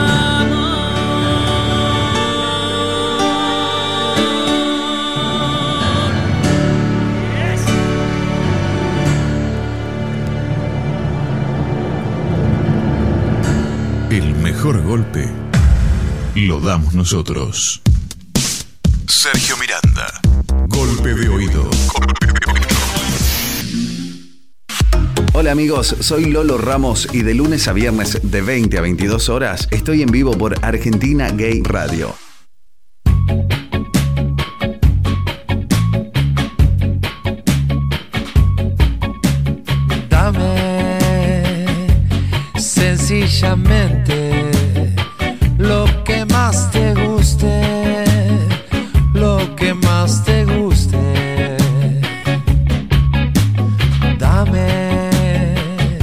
El mejor golpe lo damos nosotros. Sergio Miranda. Golpe de oído. Golpe de oído. Hola amigos, soy Lolo Ramos y de lunes a viernes de veinte a veintidós horas estoy en vivo por Argentina Gay Radio. Dame sencillamente lo que más te guste, lo que más te guste. Dame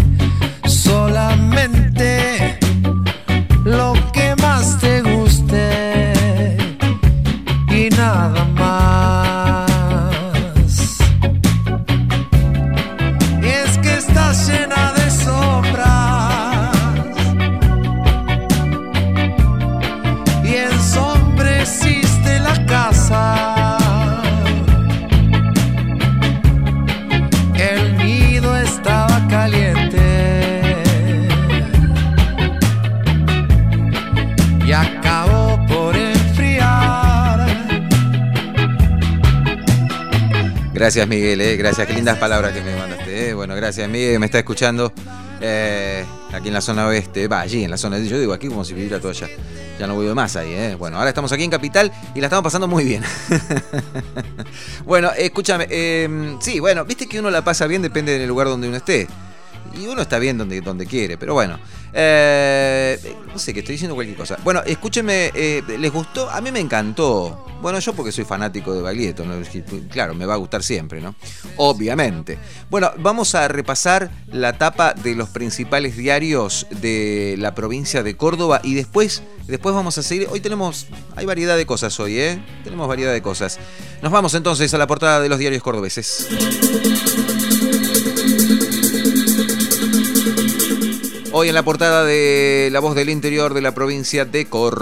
solamente lo que más te guste y nada más. Y es que estás llena de sombras y ensombreciste la casa. El nido estaba caliente y acabó por enfriar. Gracias, Miguel, eh. Gracias, qué lindas palabras que me mandaste. Eh. Bueno, gracias, Miguel, que me está escuchando eh, aquí en la zona oeste. Va, allí en la zona, yo digo aquí como si viviera todo allá. Ya no voy más ahí, ¿eh? Bueno, ahora estamos aquí en Capital y la estamos pasando muy bien. Bueno, escúchame. Eh, sí, bueno, viste que uno la pasa bien, depende del lugar donde uno esté. Y uno está bien donde, donde quiere, pero bueno. Eh, no sé, que estoy diciendo cualquier cosa. Bueno, escúchenme, eh, ¿les gustó? A mí me encantó. Bueno, yo porque soy fanático de Baglietto, ¿no? Claro, me va a gustar siempre, ¿no? Obviamente. Bueno, vamos a repasar la tapa de los principales diarios de la provincia de Córdoba y después, después vamos a seguir. Hoy tenemos, hay variedad de cosas hoy, ¿eh? Tenemos variedad de cosas. Nos vamos entonces a la portada de los diarios cordobeses. Hoy en la portada de La Voz del Interior de la provincia de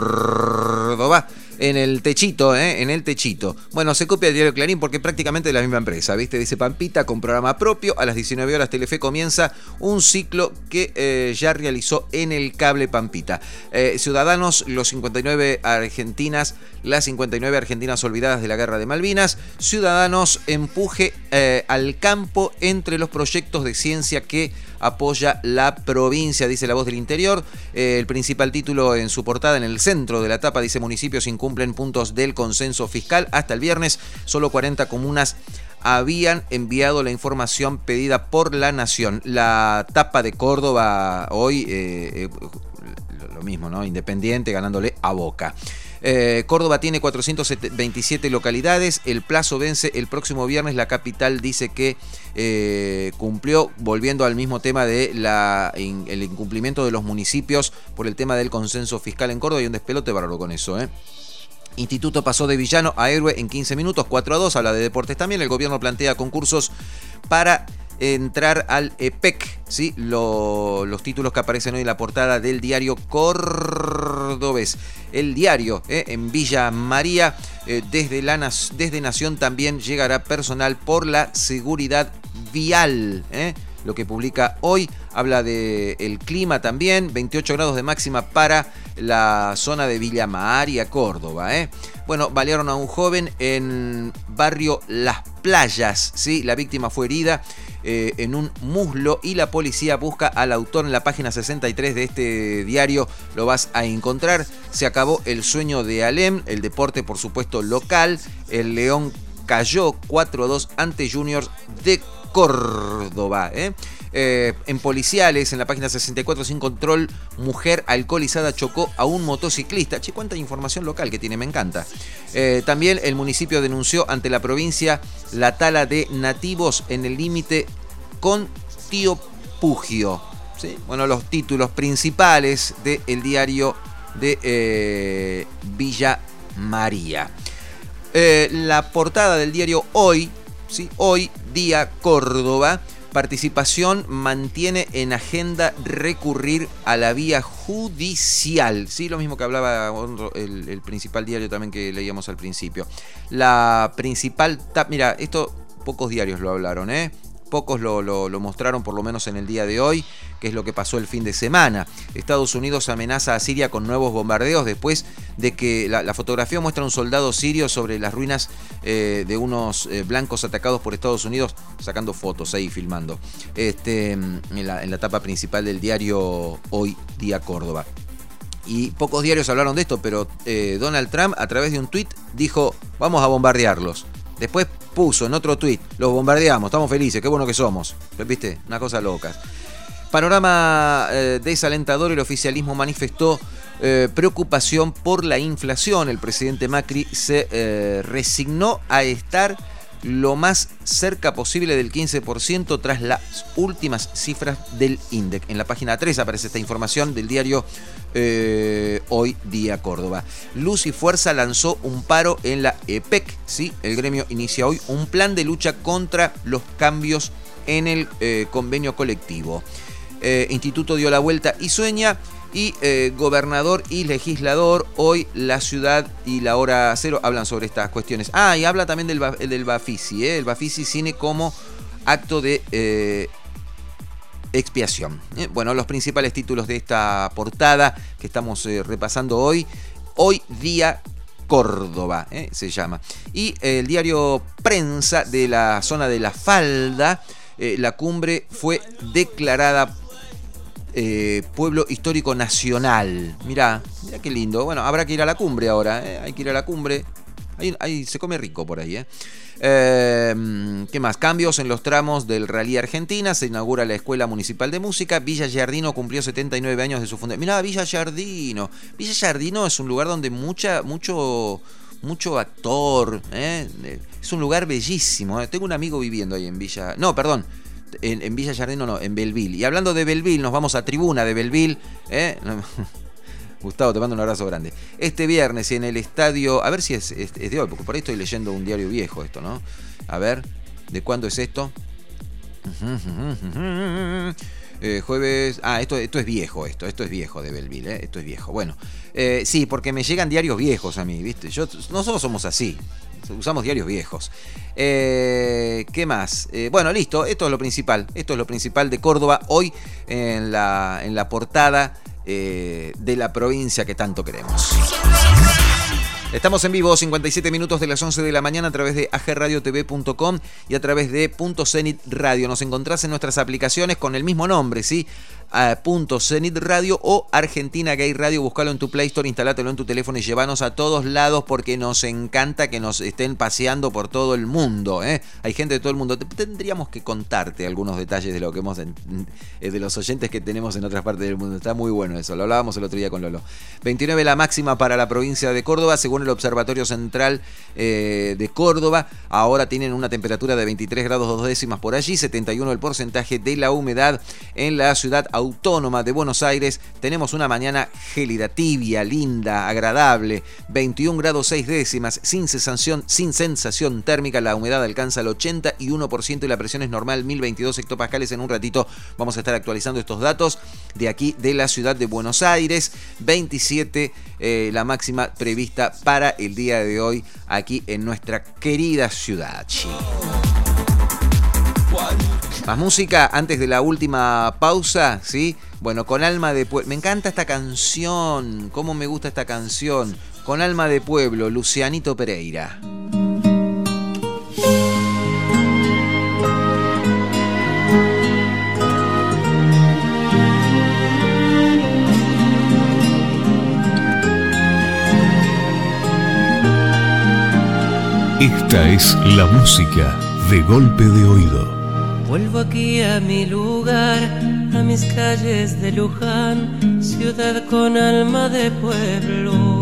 Córdoba, en el techito, ¿eh? En el techito. Bueno, se copia el diario Clarín porque prácticamente es la misma empresa, ¿viste? Dice Pampita con programa propio. A las diecinueve horas Telefe comienza un ciclo que eh, ya realizó en el cable Pampita. Eh, Ciudadanos, los cincuenta y nueve argentinas, las cincuenta y nueve argentinas olvidadas de la Guerra de Malvinas. Ciudadanos, empuje eh, al campo entre los proyectos de ciencia que apoya la provincia, dice La Voz del Interior. Eh, el principal título en su portada, en el centro de la tapa, dice: municipios incumplen puntos del consenso fiscal. Hasta el viernes, solo cuarenta comunas habían enviado la información pedida por la Nación. La tapa de Córdoba hoy, eh, eh, lo mismo, ¿no? Independiente ganándole a Boca. Eh, Córdoba tiene cuatrocientas veintisiete localidades, el plazo vence el próximo viernes. La capital dice que eh, cumplió, volviendo al mismo tema de la, in, el incumplimiento de los municipios por el tema del consenso fiscal en Córdoba. Hay un despelote bárbaro con eso, ¿eh? Instituto pasó de villano a héroe en quince minutos, cuatro a dos, habla de deportes también. El gobierno plantea concursos para entrar al E P E C, ¿sí? Lo, los títulos que aparecen hoy en la portada del diario Cordobés. El diario, ¿eh? En Villa María, eh, desde, la, desde Nación también llegará personal por la seguridad vial, ¿eh? Lo que publica hoy habla del clima también, veintiocho grados de máxima para la zona de Villa María, Córdoba, ¿eh? Bueno, balearon a un joven en barrio Las Playas, ¿sí? La víctima fue herida eh, en un muslo y la policía busca al autor. En la página sesenta y tres de este diario lo vas a encontrar. Se acabó el sueño de Alem, el deporte por supuesto local. El León cayó cuatro a dos ante Juniors de Córdoba, ¿eh? Eh, en policiales, en la página sesenta y cuatro, sin control, mujer alcoholizada chocó a un motociclista. Che, cuánta información local que tiene, me encanta. Eh, también el municipio denunció ante la provincia la tala de nativos en el límite con Tío Pugio, ¿sí? Bueno, los títulos principales del diario de eh, Villa María. Eh, la portada del diario Hoy, ¿sí? Hoy, día Córdoba. Participación mantiene en agenda recurrir a la vía judicial. Sí, lo mismo que hablaba el, el principal diario también que leíamos al principio. La principal... Mira, esto pocos diarios lo hablaron, ¿eh? Pocos lo, lo, lo mostraron, por lo menos en el día de hoy, que es lo que pasó el fin de semana. Estados Unidos amenaza a Siria con nuevos bombardeos después de que la, la fotografía muestra a un soldado sirio sobre las ruinas eh, de unos eh, blancos atacados por Estados Unidos, sacando fotos ahí, filmando. Este, en, la, en la tapa principal del diario Hoy, día Córdoba. Y pocos diarios hablaron de esto, pero eh, Donald Trump, a través de un tuit, dijo: vamos a bombardearlos. Después puso en otro tuit: los bombardeamos, estamos felices, qué bueno que somos. ¿Viste? Una cosa loca. Panorama eh, desalentador. El oficialismo manifestó eh, preocupación por la inflación. El presidente Macri se eh, resignó a estar lo más cerca posible del quince por ciento tras las últimas cifras del INDEC. En la página tres aparece esta información del diario eh, Hoy, día Córdoba. Luz y Fuerza lanzó un paro en la E P E C, ¿sí? El gremio inicia hoy un plan de lucha contra los cambios en el eh, convenio colectivo. Eh, Instituto dio la vuelta y sueña. Y eh, gobernador y legislador, hoy La Ciudad y La Hora Cero hablan sobre estas cuestiones. Ah, y habla también del, del Bafisi, ¿eh? El Bafisi Cine como acto de eh, expiación. ¿eh? Bueno, los principales títulos de esta portada que estamos eh, repasando hoy. Hoy, día Córdoba, ¿eh? se llama. Y eh, el diario Prensa de la zona de La Falda, eh, la cumbre fue declarada Eh, Pueblo Histórico Nacional. Mirá, mirá qué lindo. Bueno, habrá que ir a la cumbre ahora, ¿eh? Hay que ir a la cumbre. Ahí, ahí se come rico por ahí, ¿eh? Eh, ¿Qué más? Cambios en los tramos del Rally Argentina. Se inaugura la Escuela Municipal de Música. Villa Giardino cumplió setenta y nueve años de su fundación. Mirá, Villa Giardino. Villa Giardino es un lugar donde mucha, mucho, mucho actor, ¿eh? Es un lugar bellísimo, ¿eh? Tengo un amigo viviendo ahí en Villa... No, perdón. En, en Villa Giardino no, en Belleville. Y hablando de Belleville, nos vamos a Tribuna de Belleville, ¿eh? Gustavo, te mando un abrazo grande. Este viernes en el estadio... A ver si es, es, es de hoy, porque por ahí estoy leyendo un diario viejo esto, ¿no? A ver, ¿de cuándo es esto? Eh, jueves... Ah, esto, esto es viejo, esto. Esto es viejo de Belleville, ¿eh? Esto es viejo. Bueno, eh, sí, porque me llegan diarios viejos a mí, ¿viste? Yo, nosotros somos así. Usamos diarios viejos. Eh, ¿Qué más? Eh, bueno, listo. Esto es lo principal. Esto es lo principal de Córdoba. Hoy en la, en la portada eh, de la provincia que tanto queremos. Estamos en vivo, cincuenta y siete minutos de las once de la mañana a través de a g radio t v punto com y a través de Punto Zenit Radio. Nos encontrás en nuestras aplicaciones con el mismo nombre, ¿sí? Uh, Punto Zenit Radio o Argentina Gay Radio. Buscalo en tu Play Store, instalátelo en tu teléfono y llévanos a todos lados porque nos encanta que nos estén paseando por todo el mundo, ¿eh? Hay gente de todo el mundo. Tendríamos que contarte algunos detalles de lo que hemos en, de los oyentes que tenemos en otras partes del mundo. Está muy bueno eso. Lo hablábamos el otro día con Lolo. veintinueve la máxima para la provincia de Córdoba, según el Observatorio Central eh, de Córdoba. Ahora tienen una temperatura de veintitrés grados dos décimas por allí, setenta y uno el porcentaje de la humedad. En la ciudad autónoma de Buenos Aires tenemos una mañana gélida, tibia, linda, agradable, veintiún grados seis décimas, sin sensación, sin sensación térmica. La humedad alcanza el ochenta y uno por ciento y la presión es normal, mil veintidós hectopascales. En un ratito vamos a estar actualizando estos datos de aquí de la ciudad de Buenos Aires. veintisiete eh, la máxima prevista para el día de hoy aquí en nuestra querida ciudad. Más música antes de la última pausa, ¿sí? Bueno, con Alma de Pueblo. Me encanta esta canción. Cómo me gusta esta canción. Con Alma de Pueblo, Lucianito Pereira. Esta es la música de Golpe de Oído. Vuelvo aquí a mi lugar, a mis calles de Luján, ciudad con alma de pueblo.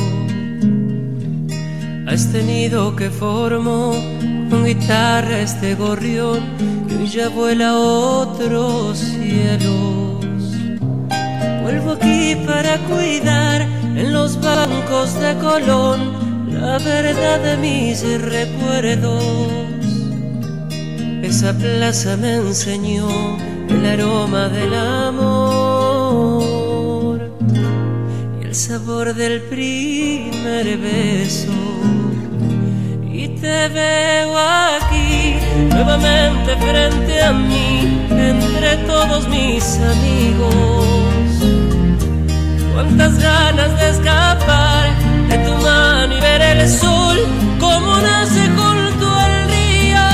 A este nido que formó con guitarra este gorrión, que hoy ya vuela a otros cielos. Vuelvo aquí para cuidar en los bancos de Colón la verdad de mis recuerdos. Esa plaza me enseñó el aroma del amor y el sabor del primer beso. Y te veo aquí nuevamente frente a mí, entre todos mis amigos. Cuántas ganas de escapar de tu mano y ver el sol como nace junto al río.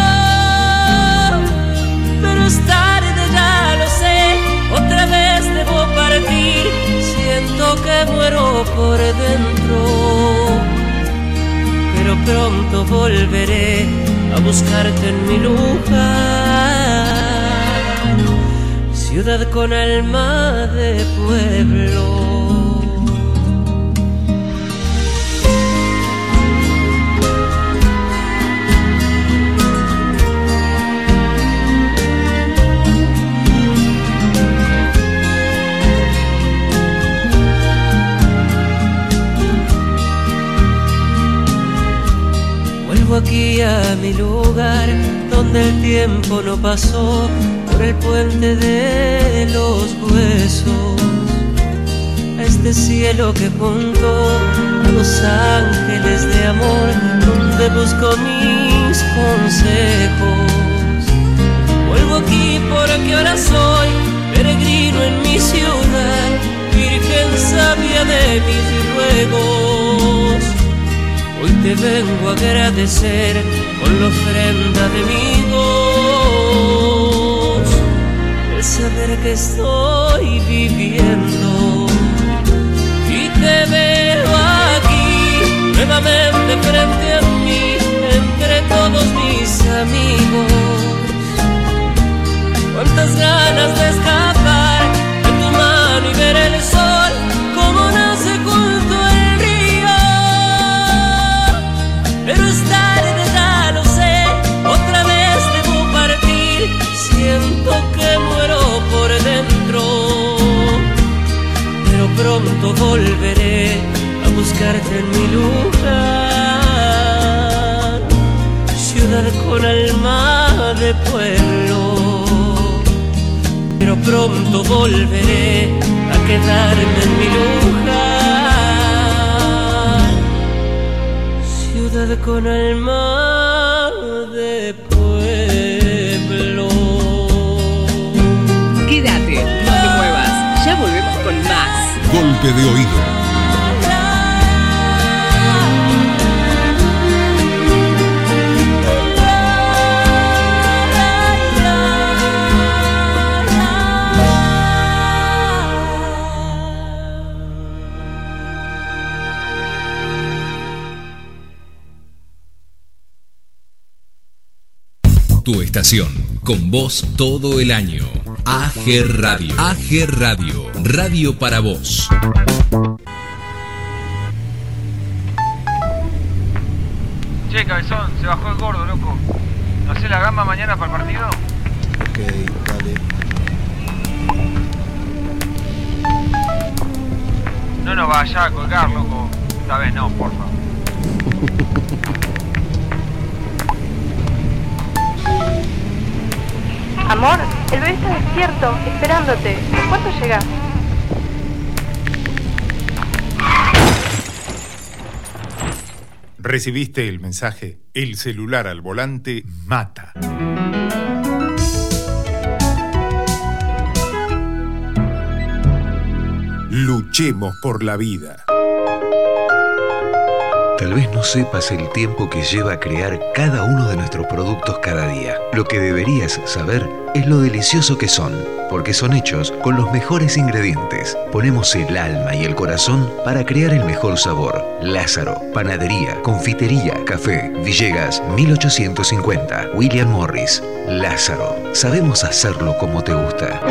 Pero es tarde, ya lo sé, otra vez debo partir, siento que muero por dentro. Pero pronto volveré a buscarte en mi lugar, ciudad con alma de pueblo. Aquí a mi lugar, donde el tiempo no pasó, por el puente de los huesos, a este cielo que juntó a los ángeles de amor, donde busco mis consejos. Vuelvo aquí porque ahora soy peregrino en mi ciudad, virgen sabia de mis ruegos. Hoy te vengo a agradecer con la ofrenda de mi voz, el saber que estoy viviendo. Y te veo aquí nuevamente frente a mí, ubicarte en mi lugar. Ciudad con alma de pueblo, pero pronto volveré a quedarme en mi lugar. Ciudad con alma de pueblo. Quédate, no te muevas, ya volvemos con más. Golpe de oído. Tu estación, con vos todo el año. A G Radio. A G Radio. Radio para vos. Che, cabezón, se bajó el gordo, loco. ¿No sé la gamba mañana para el partido? Ok, dale. No nos vaya a colgar, loco. Esta vez no, porfa. Amor, el bebé está despierto, esperándote. ¿En cuánto llegas? ¿Recibiste el mensaje? El celular al volante mata. Luchemos por la vida. Tal vez no sepas el tiempo que lleva crear cada uno de nuestros productos cada día. Lo que deberías saber es lo delicioso que son, porque son hechos con los mejores ingredientes. Ponemos el alma y el corazón para crear el mejor sabor. Lázaro, panadería, confitería, café, Villegas, mil ochocientos cincuenta, William Morris. Lázaro, sabemos hacerlo como te gusta.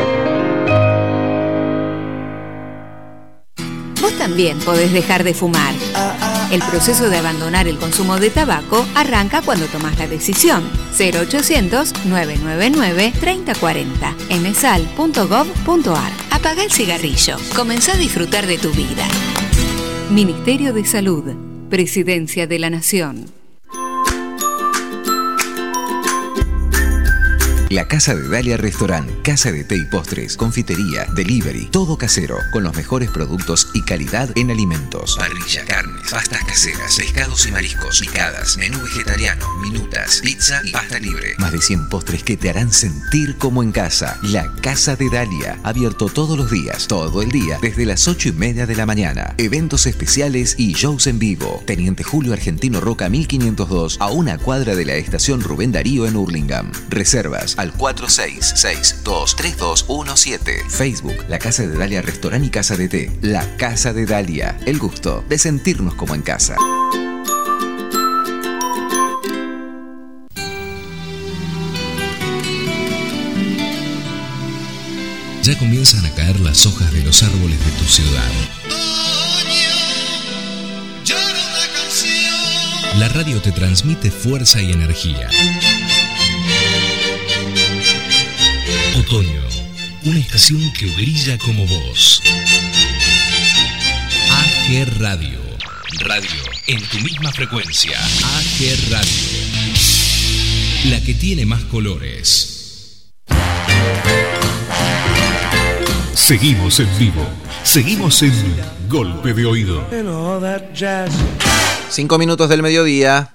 Vos también podés dejar de fumar. El proceso de abandonar el consumo de tabaco arranca cuando tomás la decisión. cero ochocientos, nueve nueve nueve, tres cero cuatro cero. emesal punto gov punto ar. Apagá el cigarrillo. Comenzá a disfrutar de tu vida. Ministerio de Salud. Presidencia de la Nación. La Casa de Dalia Restaurant, casa de té y postres, confitería, delivery, todo casero, con los mejores productos y calidad en alimentos. Parrilla, carnes, pastas caseras, pescados y mariscos, picadas, menú vegetariano, minutas, pizza y pasta libre. Más de cien postres que te harán sentir como en casa. La Casa de Dalia, abierto todos los días, todo el día, desde las ocho y media de la mañana. Eventos especiales y shows en vivo. Teniente Julio Argentino Roca mil quinientos dos, a una cuadra de la estación Rubén Darío en Hurlingham. Reservas al cuatro seis seis dos tres dos uno siete. Facebook, La Casa de Dalia Restaurant y Casa de Té. La Casa de Dalia, el gusto de sentirnos como en casa. Ya comienzan a caer las hojas de los árboles de tu ciudad. La radio te transmite fuerza y energía. Otoño, una estación que brilla como vos. A G Radio. Radio en tu misma frecuencia. A G Radio. La que tiene más colores. Seguimos en vivo. Seguimos en Golpe de Oído. Cinco minutos del mediodía.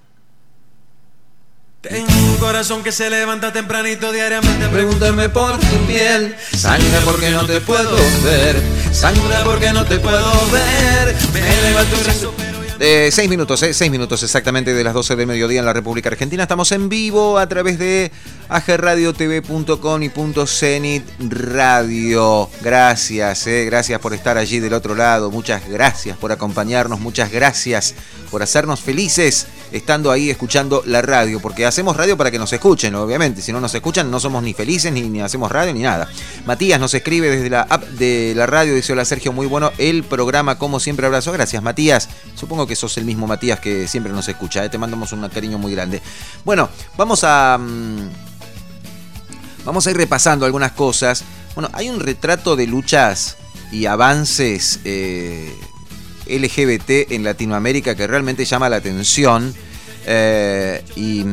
Tengo un corazón que se levanta tempranito diariamente. Pregúntame por tu piel. Sangra porque no te puedo ver. Sangra porque no te puedo ver. Me levanto y rezo. Eh, seis minutos, eh, seis minutos exactamente de las doce del mediodía en la República Argentina. Estamos en vivo a través de a g radio t v punto com y punto cenit radio. Gracias, eh, gracias por estar allí del otro lado. Muchas gracias por acompañarnos. Muchas gracias por hacernos felices estando ahí escuchando la radio. Porque hacemos radio para que nos escuchen, obviamente. Si no nos escuchan no somos ni felices, ni, ni hacemos radio, ni nada. Matías nos escribe desde la app de la radio. Dice: hola Sergio, muy bueno el programa, como siempre, abrazo. Gracias, Matías. Supongo que sos el mismo Matías que siempre nos escucha, ¿eh? Te mandamos un cariño muy grande. Bueno, vamos a mmm, vamos a ir repasando algunas cosas. Bueno, hay un retrato de luchas y avances eh, L G B T en Latinoamérica que realmente llama la atención eh, y,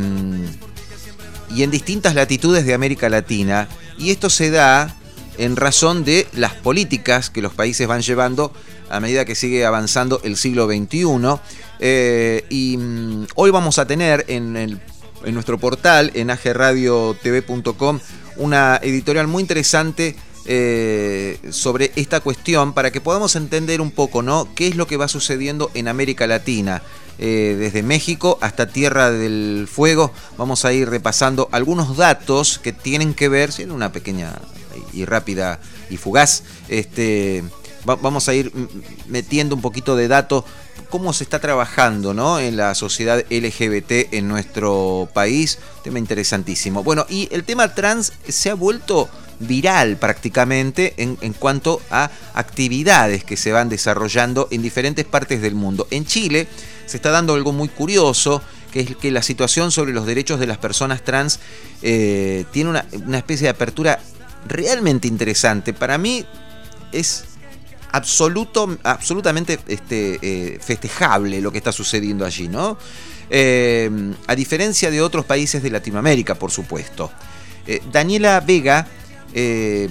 y en distintas latitudes de América Latina. Y esto se da en razón de las políticas que los países van llevando a medida que sigue avanzando el siglo veintiuno. Eh, y mm, hoy vamos a tener en, el, en nuestro portal, en a g radio t v punto com, una editorial muy interesante eh, sobre esta cuestión para que podamos entender un poco, ¿no?, qué es lo que va sucediendo en América Latina. Eh, desde México hasta Tierra del Fuego vamos a ir repasando algunos datos que tienen que ver, en una pequeña y rápida y fugaz, este, va, vamos a ir metiendo un poquito de datos, cómo se está trabajando, ¿no?, en la sociedad L G B T en nuestro país. Tema interesantísimo. Bueno, y el tema trans se ha vuelto viral prácticamente en, en cuanto a actividades que se van desarrollando en diferentes partes del mundo. En Chile se está dando algo muy curioso, que es que la situación sobre los derechos de las personas trans eh, tiene una, una especie de apertura realmente interesante. Para mí es absoluto, absolutamente este, eh, festejable lo que está sucediendo allí, ¿no? Eh, a diferencia de otros países de Latinoamérica, por supuesto. Eh, Daniela Vega eh,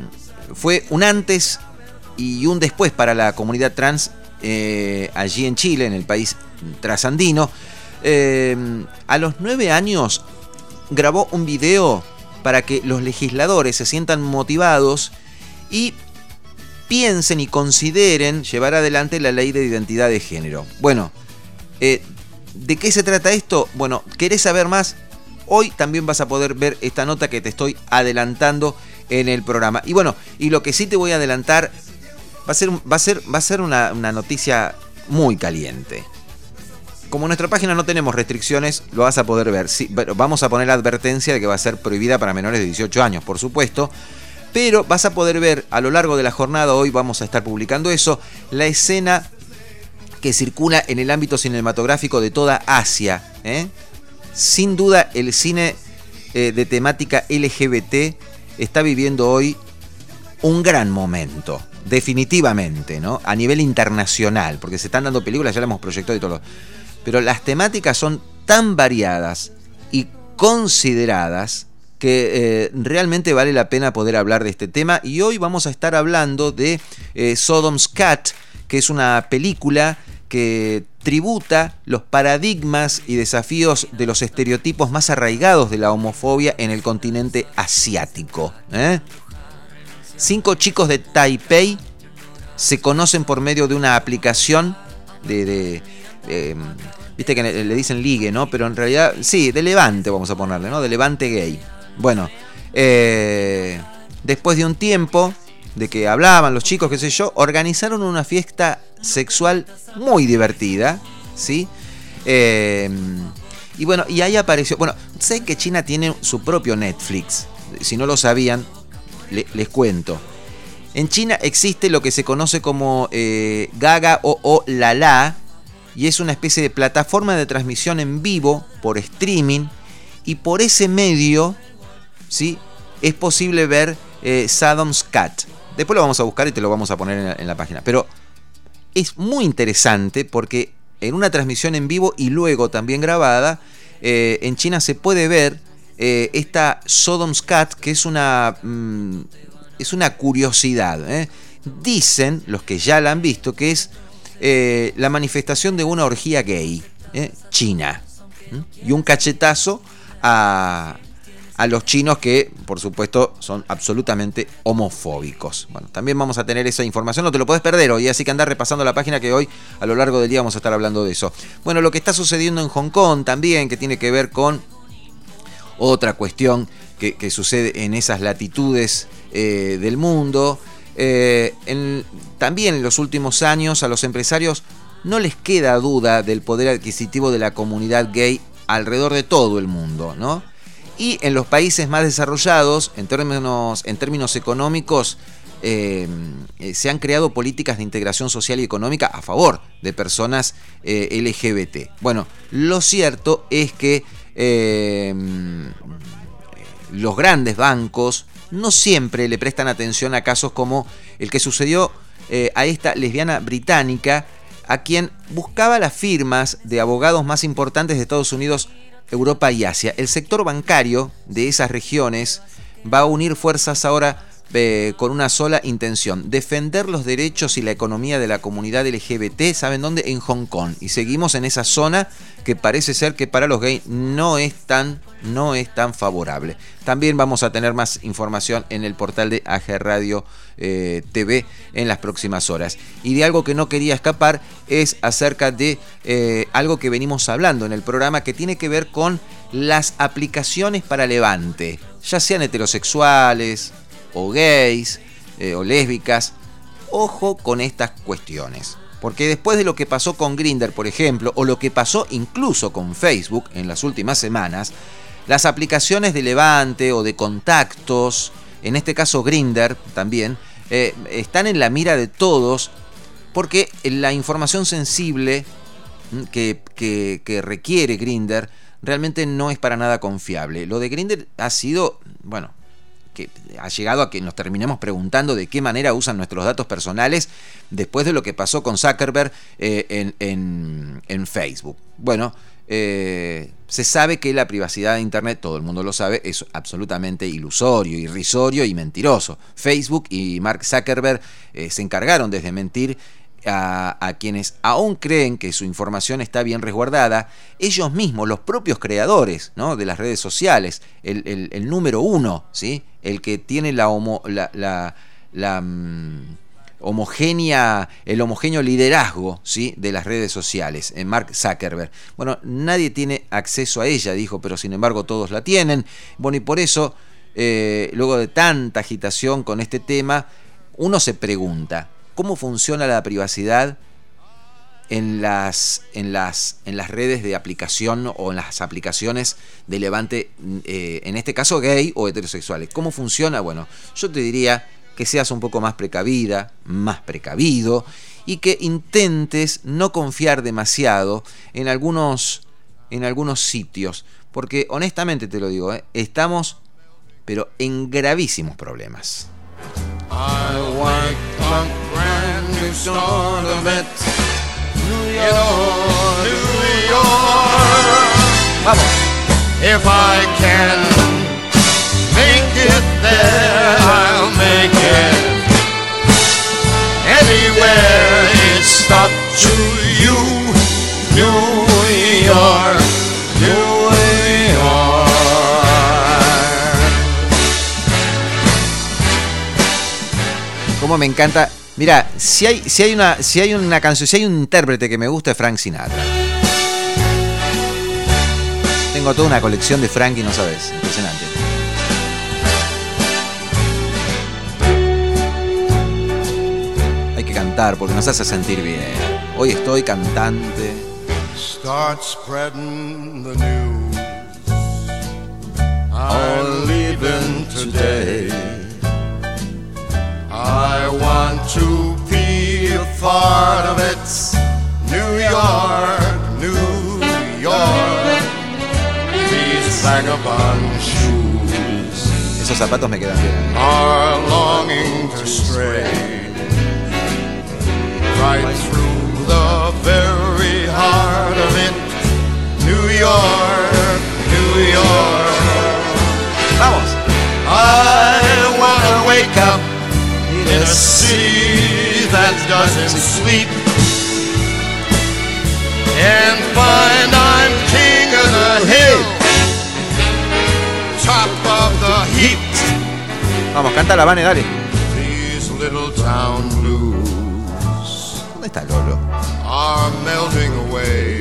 fue un antes y un después para la comunidad trans eh, allí en Chile, en el país trasandino. Eh, a los nueve años grabó un video para que los legisladores se sientan motivados y piensen y consideren llevar adelante la ley de identidad de género. Bueno, eh, ¿de qué se trata esto? Bueno, ¿querés saber más? Hoy también vas a poder ver esta nota que te estoy adelantando en el programa. Y bueno, y lo que sí te voy a adelantar va a ser, va a ser, va a ser una, una noticia muy caliente. Como en nuestra página no tenemos restricciones, lo vas a poder ver. Sí, pero vamos a poner la advertencia de que va a ser prohibida para menores de dieciocho años, por supuesto. Pero vas a poder ver a lo largo de la jornada, hoy vamos a estar publicando eso, la escena que circula en el ámbito cinematográfico de toda Asia, ¿eh? Sin duda el cine eh, de temática L G B T está viviendo hoy un gran momento, definitivamente, ¿no? A nivel internacional, porque se están dando películas, ya las hemos proyectado y todo. Pero las temáticas son tan variadas y consideradas que eh, realmente vale la pena poder hablar de este tema. Y hoy vamos a estar hablando de eh, Sodom's Cat, que es una película que tributa los paradigmas y desafíos de los estereotipos más arraigados de la homofobia en el continente asiático, ¿eh? Cinco chicos de Taipei se conocen por medio de una aplicación de... de eh, viste que le dicen ligue, ¿no? Pero en realidad, sí, de levante vamos a ponerle, ¿no? De levante gay. Bueno, eh, después de un tiempo de que hablaban los chicos, qué sé yo, organizaron una fiesta sexual muy divertida, ¿sí? Eh, y bueno, y ahí apareció... Bueno, sé que China tiene su propio Netflix. Si no lo sabían, le, les cuento. En China existe lo que se conoce como eh, Gaga o, o Lala, y es una especie de plataforma de transmisión en vivo por streaming, y por ese medio, ¿sí?, es posible ver eh, Sodom's Cat. Después lo vamos a buscar y te lo vamos a poner en la, en la página. Pero es muy interesante porque en una transmisión en vivo y luego también grabada, eh, en China se puede ver eh, esta Sodom's Cat, que es una, mm, es una curiosidad, ¿eh? Dicen los que ya la han visto que es eh, la manifestación de una orgía gay, ¿eh? China. ¿Mm? Y un cachetazo a... a los chinos que, por supuesto, son absolutamente homofóbicos. Bueno, también vamos a tener esa información, no te lo podés perder hoy, así que andá repasando la página que hoy, a lo largo del día, vamos a estar hablando de eso. Bueno, lo que está sucediendo en Hong Kong también, que tiene que ver con otra cuestión que, que sucede en esas latitudes eh, del mundo. Eh, en, también en los últimos años a los empresarios no les queda duda del poder adquisitivo de la comunidad gay alrededor de todo el mundo, ¿no? Y en los países más desarrollados, en términos, en términos económicos, eh, eh, se han creado políticas de integración social y económica a favor de personas eh, L G B T. Bueno, lo cierto es que eh, los grandes bancos no siempre le prestan atención a casos como el que sucedió eh, a esta lesbiana británica a quien buscaba las firmas de abogados más importantes de Estados Unidos, Europa y Asia. El sector bancario de esas regiones va a unir fuerzas ahora eh, con una sola intención: defender los derechos y la economía de la comunidad L G B T. ¿Saben dónde? En Hong Kong. Y seguimos en esa zona que parece ser que para los gays no es tan, no es tan favorable. También vamos a tener más información en el portal de A G Radio eh, T V en las próximas horas. Y de algo que no quería escapar es acerca de eh, algo que venimos hablando en el programa, que tiene que ver con las aplicaciones para levante, ya sean heterosexuales o gays eh, o lésbicas. Ojo con estas cuestiones, porque después de lo que pasó con Grindr, por ejemplo, o lo que pasó incluso con Facebook en las últimas semanas, las aplicaciones de levante o de contactos, en este caso Grindr también, eh, están en la mira de todos, porque la información sensible que, que, que requiere Grindr realmente no es para nada confiable. Lo de Grindr ha sido, bueno, que ha llegado a que nos terminemos preguntando de qué manera usan nuestros datos personales después de lo que pasó con Zuckerberg eh, en, en, en Facebook. Bueno, eh, se sabe que la privacidad de Internet, todo el mundo lo sabe, es absolutamente ilusorio, irrisorio y mentiroso. Facebook y Mark Zuckerberg eh, se encargaron de desmentir A, a quienes aún creen que su información está bien resguardada. Ellos mismos, los propios creadores, ¿no?, de las redes sociales, el, el, el número uno, ¿sí?, el que tiene la, homo, la, la, la um, homogénea, el homogéneo liderazgo, ¿sí?, de las redes sociales, en Mark Zuckerberg. Bueno, nadie tiene acceso a ella, dijo, pero sin embargo todos la tienen. Bueno, y por eso, eh, luego de tanta agitación con este tema, uno se pregunta: ¿cómo funciona la privacidad en las, en las, en las redes de aplicación o en las aplicaciones de levante, eh, en este caso gay o heterosexuales? ¿Cómo funciona? Bueno, yo te diría que seas un poco más precavida, más precavido, y que intentes no confiar demasiado en algunos, en algunos sitios, porque honestamente te lo digo, ¿eh? estamos pero en gravísimos problemas. I want a brand new start of it. New York, New York. Vamos. If I can make it there, I'll make it anywhere. It's up to you, New York, New York. Como me encanta. Mira, si hay, si hay una, si hay una canción, si hay un intérprete que me gusta, es Frank Sinatra. Tengo toda una colección de Frank y no sabes, impresionante. Hay que cantar porque nos hace sentir bien. Hoy estoy cantante. Start spreading the news. I'm leaving today. I want to be a part of it. New York, New York. These vagabond shoes. Esos zapatos me quedan bien. Are longing to stray right through the very heart of it. New York, New York. Vamos. I wanna wake up in a city that doesn't sleep and find I'm king of the hill, top of the heap. Vamos, canta la Vane, dale. These little town blues. ¿Dónde está Lolo? Are melting away.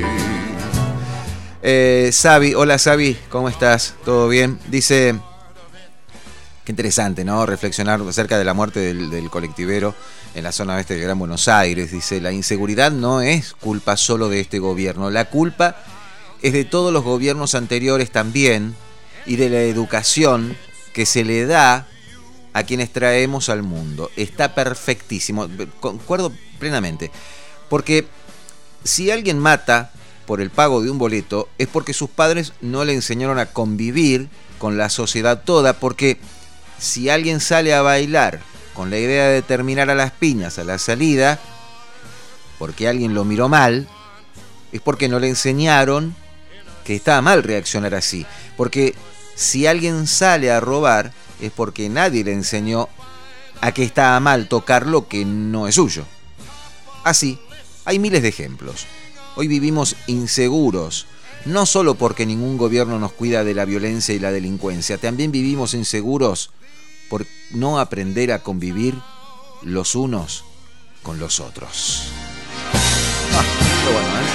Eh, Sabi, hola Sabi, ¿cómo estás? ¿Todo bien? Dice... Qué interesante, ¿no? Reflexionar acerca de la muerte del, del colectivero en la zona oeste del Gran Buenos Aires. Dice, la inseguridad no es culpa solo de este gobierno. La culpa es de todos los gobiernos anteriores también y de la educación que se le da a quienes traemos al mundo. Está perfectísimo. Concuerdo plenamente. Porque si alguien mata por el pago de un boleto es porque sus padres no le enseñaron a convivir con la sociedad toda, porque... si alguien sale a bailar con la idea de terminar a las piñas a la salida, porque alguien lo miró mal, es porque no le enseñaron que estaba mal reaccionar así. Porque si alguien sale a robar, es porque nadie le enseñó a que estaba mal tocar lo que no es suyo. Así, hay miles de ejemplos. Hoy vivimos inseguros, no solo porque ningún gobierno nos cuida de la violencia y la delincuencia, también vivimos inseguros por no aprender a convivir los unos con los otros. Ah, qué bueno, ¿eh?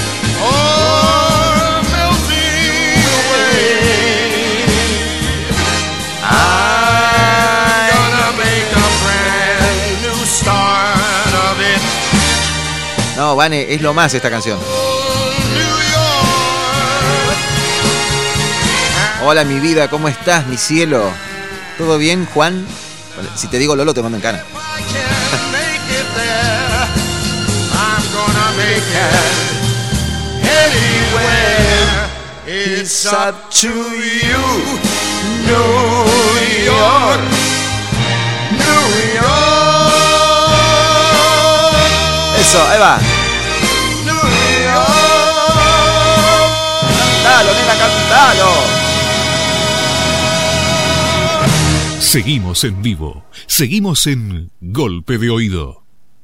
Oh, melting away. I'm gonna make a brand new start of it. No, Vane, es lo más esta canción. Hola, mi vida, ¿cómo estás, mi cielo? ¿Todo bien, Juan? Si te digo Lolo, te mando en cana. It's up to you, New York, New York. Eso, ahí va. New York. Cantalo, nena, cantalo. Seguimos en vivo, seguimos en Golpe de Oído.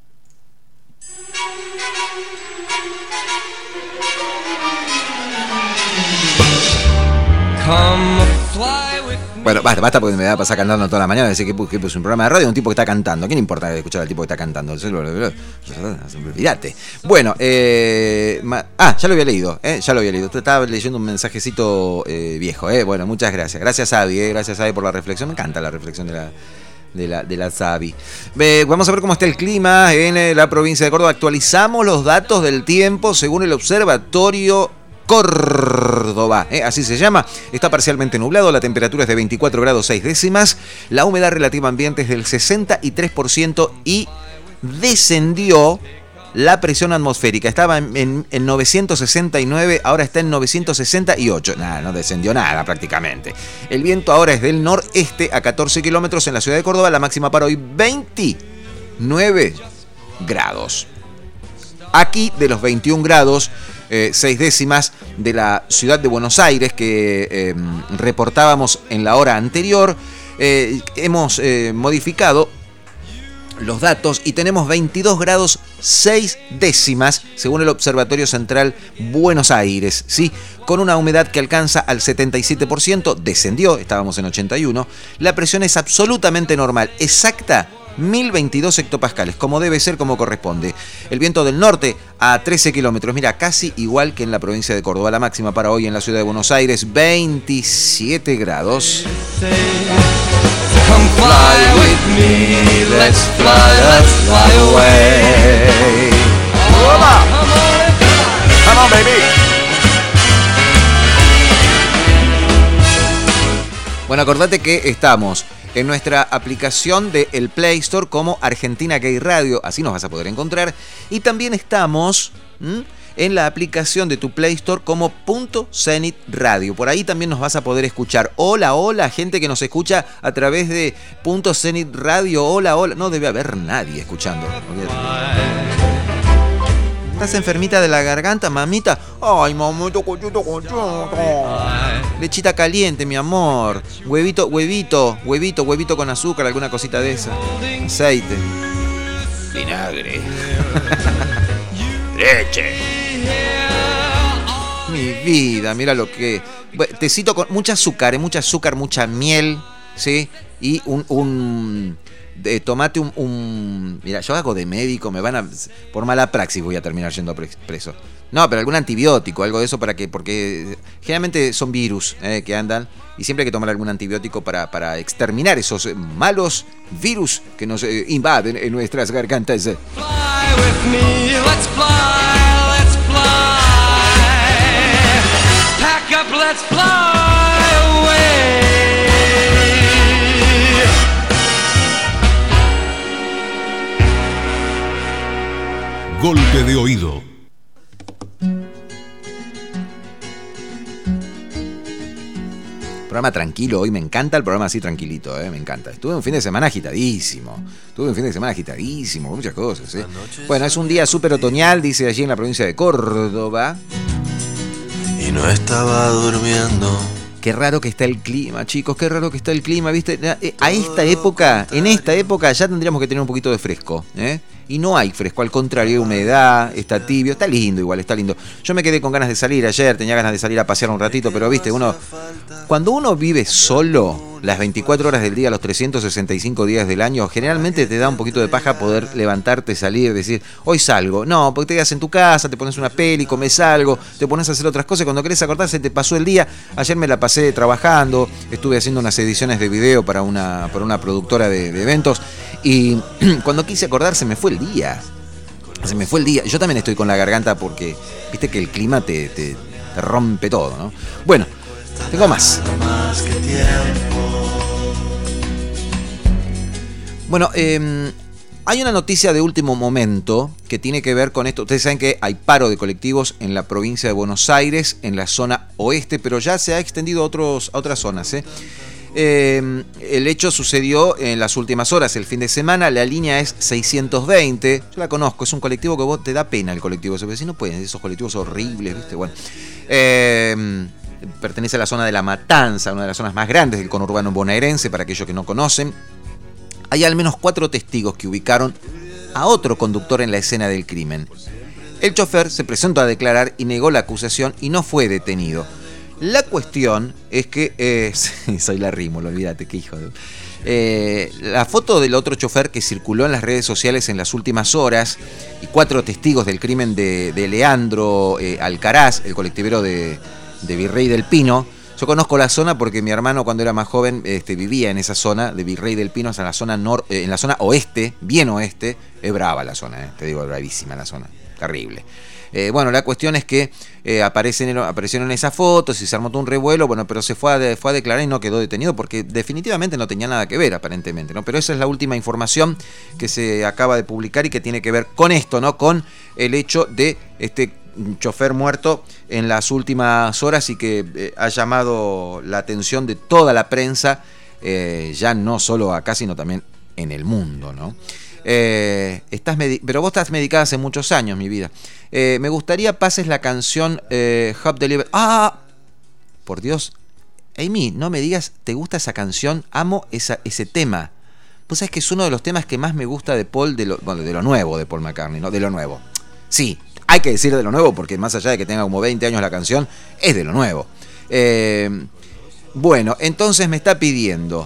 Bueno, basta, basta porque me va a pasar cantando toda la mañana. Decir que, que es un programa de radio, un tipo que está cantando. ¿Quién importa escuchar al tipo que está cantando? Olvídate. Bueno, eh, ma- ah, ya lo había leído, eh, ya lo había leído. Estaba leyendo un mensajecito eh, viejo, eh. Bueno, muchas gracias. Gracias, Avi, eh. Gracias, Avi, por la reflexión. Me encanta la reflexión de la. De la, de la Sabi. Eh, vamos a ver cómo está el clima en eh, la provincia de Córdoba. Actualizamos los datos del tiempo según el Observatorio Córdoba, ¿eh? Así se llama. Está parcialmente nublado, la temperatura es de veinticuatro grados seis décimas, la humedad relativa ambiente es del sesenta y tres por ciento y descendió la presión atmosférica. Estaba en, en, en novecientos sesenta y nueve, ahora está en novecientos sesenta y ocho. Nada, no descendió nada prácticamente. El viento ahora es del noreste a catorce kilómetros en la ciudad de Córdoba, la máxima para hoy veintinueve grados. Aquí de los veintiún grados, eh, seis décimas de la ciudad de Buenos Aires que eh, reportábamos en la hora anterior, eh, hemos eh, modificado los datos y tenemos veintidós grados seis décimas según el Observatorio Central Buenos Aires, ¿sí? Con una humedad que alcanza al setenta y siete por ciento, descendió, estábamos en ochenta y uno, la presión es absolutamente normal, exacta, mil veintidós hectopascales, como debe ser, como corresponde. El viento del norte a trece kilómetros, mira, casi igual que en la provincia de Córdoba. La máxima para hoy en la ciudad de Buenos Aires, veintisiete grados. Come fly with me, let's fly, let's fly away. Hola. Come on, baby. Bueno, acordate que estamos en nuestra aplicación de el Play Store como Argentina Gay Radio, así nos vas a poder encontrar. Y también estamos ¿m? en la aplicación de tu Play Store como Punto Zenit Radio. Por ahí también nos vas a poder escuchar. Hola, hola, gente que nos escucha a través de Punto Zenit Radio. Hola, hola. No debe haber nadie escuchando. ¿Estás enfermita de la garganta, mamita? Ay, mamito, cochito, cochito. Lechita caliente, mi amor. Huevito, huevito, huevito, huevito con azúcar, alguna cosita de esa. Aceite. Vinagre. Leche. Mi vida, mira lo que... Tecito con mucha azúcar, ¿eh? Mucha azúcar, mucha miel, ¿sí? Y un... un de tomate un, un... Mira, yo hago de médico, me van a... Por mala praxis voy a terminar yendo preso. No, pero algún antibiótico, algo de eso para que... Porque generalmente son virus eh, que andan y siempre hay que tomar algún antibiótico para, para exterminar esos malos virus que nos eh, invaden en nuestras gargantas. Fly with me, let's fly, let's fly. Pack up, let's fly away. Golpe de oído. programa tranquilo hoy, me encanta el programa así tranquilito, eh, me encanta. Estuve un fin de semana agitadísimo, estuve un fin de semana agitadísimo, muchas cosas. Eh. Bueno, es un día súper otoñal, dice allí en la provincia de Córdoba. Y no estaba durmiendo. Qué raro que está el clima, chicos, qué raro que está el clima, ¿viste? A esta época, en esta época ya tendríamos que tener un poquito de fresco, ¿eh? Y no hay fresco, al contrario, hay humedad, está tibio, está lindo igual, está lindo. Yo me quedé con ganas de salir ayer, tenía ganas de salir a pasear un ratito, pero viste, uno cuando uno vive solo las veinticuatro horas del día, los trescientos sesenta y cinco días del año, generalmente te da un poquito de paja poder levantarte, salir, decir, hoy salgo. No, porque te quedas en tu casa, te pones una peli, comes algo, te pones a hacer otras cosas, cuando querés acordar se te pasó el día. Ayer me la pasé trabajando, estuve haciendo unas ediciones de video para una, para una productora de, de eventos, y cuando quise acordar se me fue el día. Se me fue el día. Yo también estoy con la garganta porque viste que el clima te, te, te rompe todo, ¿no? Bueno, tengo más. Bueno, eh, hay una noticia de último momento que tiene que ver con esto. Ustedes saben que hay paro de colectivos en la provincia de Buenos Aires, en la zona oeste, pero ya se ha extendido a, otros, a otras zonas, ¿eh? Eh, el hecho sucedió en las últimas horas, el fin de semana. La línea es seiscientos veinte. Yo la conozco, es un colectivo que vos te da pena el colectivo. Ese vecino pueden, esos colectivos horribles, ¿viste? Bueno, eh, pertenece a la zona de La Matanza, una de las zonas más grandes del conurbano bonaerense, para aquellos que no conocen. Hay al menos cuatro testigos que ubicaron a otro conductor en la escena del crimen. El chofer se presentó a declarar y negó la acusación y no fue detenido. La cuestión es que... Eh, soy la Rímolo, olvídate, qué hijo de... Eh, la foto del otro chofer que circuló en las redes sociales en las últimas horas y cuatro testigos del crimen de, de Leandro eh, Alcaraz, el colectivero de, de Virrey del Pino. Yo conozco la zona porque mi hermano cuando era más joven este, vivía en esa zona de Virrey del Pino, en la zona nor, eh, en la zona oeste, bien oeste. Es brava la zona, eh, te digo, bravísima la zona, terrible. Eh, bueno, la cuestión es que eh, aparecen, aparecieron esas fotos y se armó todo un revuelo, bueno, pero se fue a, fue a declarar y no quedó detenido porque definitivamente no tenía nada que ver, aparentemente, ¿no? Pero esa es la última información que se acaba de publicar y que tiene que ver con esto, ¿no? Con el hecho de este chofer muerto en las últimas horas y que eh, ha llamado la atención de toda la prensa, eh, ya no solo acá, sino también en el mundo, ¿no? Eh, estás pero vos estás medicada hace muchos años, mi vida. Eh, me gustaría pases la canción eh, Hop Deliver. ¡Ah! Por Dios, Amy, no me digas, ¿te gusta esa canción? Amo esa, ese tema. Vos sabés que es uno de los temas que más me gusta de Paul, de lo, bueno, de lo nuevo de Paul McCartney, ¿no? De lo nuevo. Sí, hay que decir de lo nuevo porque más allá de que tenga como veinte años la canción, es de lo nuevo. Eh, bueno, entonces me está pidiendo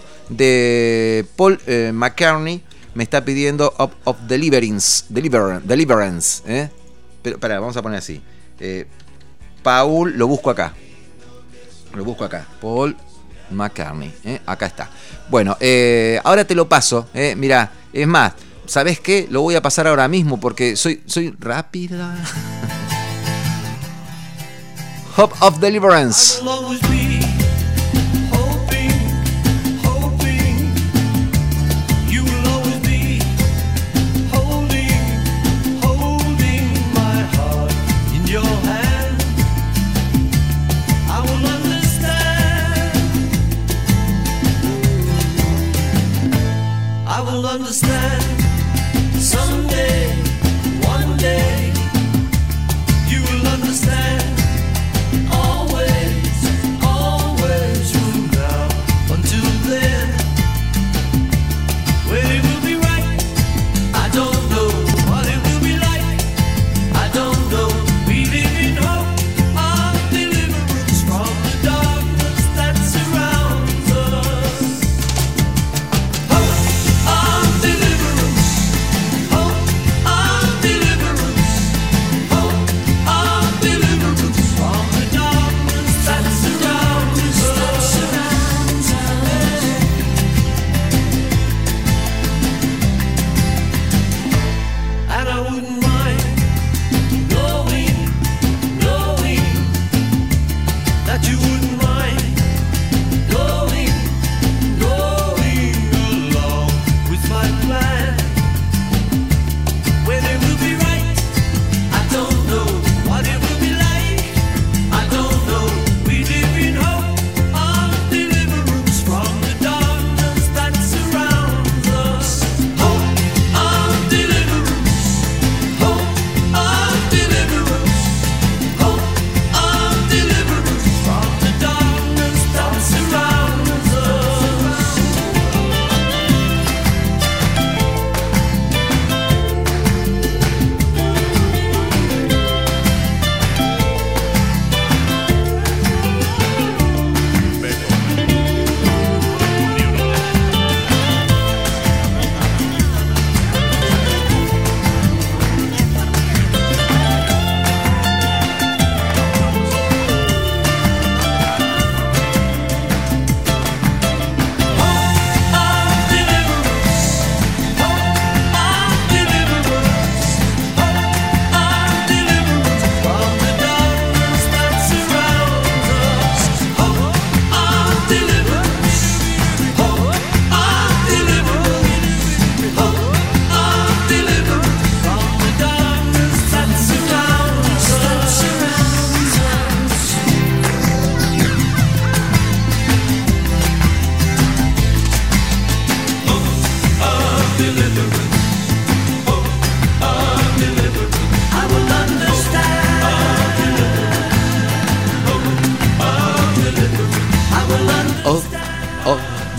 de Paul eh, McCartney. Me está pidiendo Of, of Deliverance, Deliver, Deliverance, ¿eh? Pero, pará, vamos a poner así. Eh, Paul, lo busco acá. Lo busco acá. Paul McCartney, ¿eh? Acá está. Bueno, eh, ahora te lo paso, ¿eh? Mirá, es más, ¿sabés qué? Lo voy a pasar ahora mismo porque soy, soy rápida. Hope of Deliverance. Understand someday, one day, you will understand. Always, always from now until then. When it will be right, I don't know. What it will be like, I don't know. We live in hope of deliverance from the darkness that surrounds us. Hope of deliverance, hope of deliverance, hope of deliverance.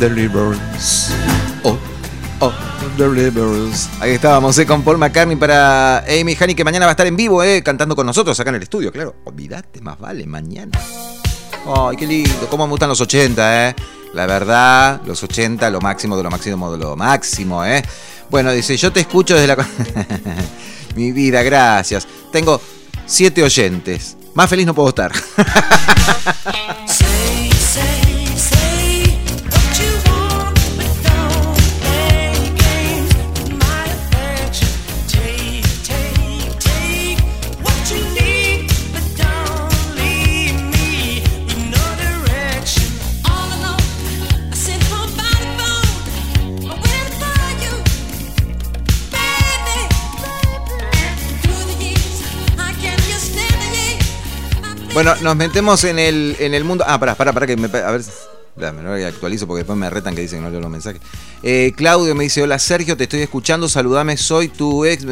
Deliverance. Oh, oh, Deliverance. Ahí estábamos, eh, con Paul McCartney para Amy Honey, que mañana va a estar en vivo, eh, cantando con nosotros acá en el estudio, claro. Olvídate, más vale, mañana. Ay, qué lindo, cómo me gustan los ochenta, eh. La verdad, los ochenta, lo máximo de lo máximo de lo máximo, eh. Bueno, dice, yo te escucho desde la... Mi vida, gracias. Tengo siete oyentes. Más feliz no puedo estar. Bueno, nos metemos en el, en el mundo... Ah, pará, pará, pará, que me... A ver... Dame, no actualizo porque después me retan que dicen que no leo los mensajes. Eh, Claudio me dice, hola Sergio, te estoy escuchando, saludame, soy tu ex.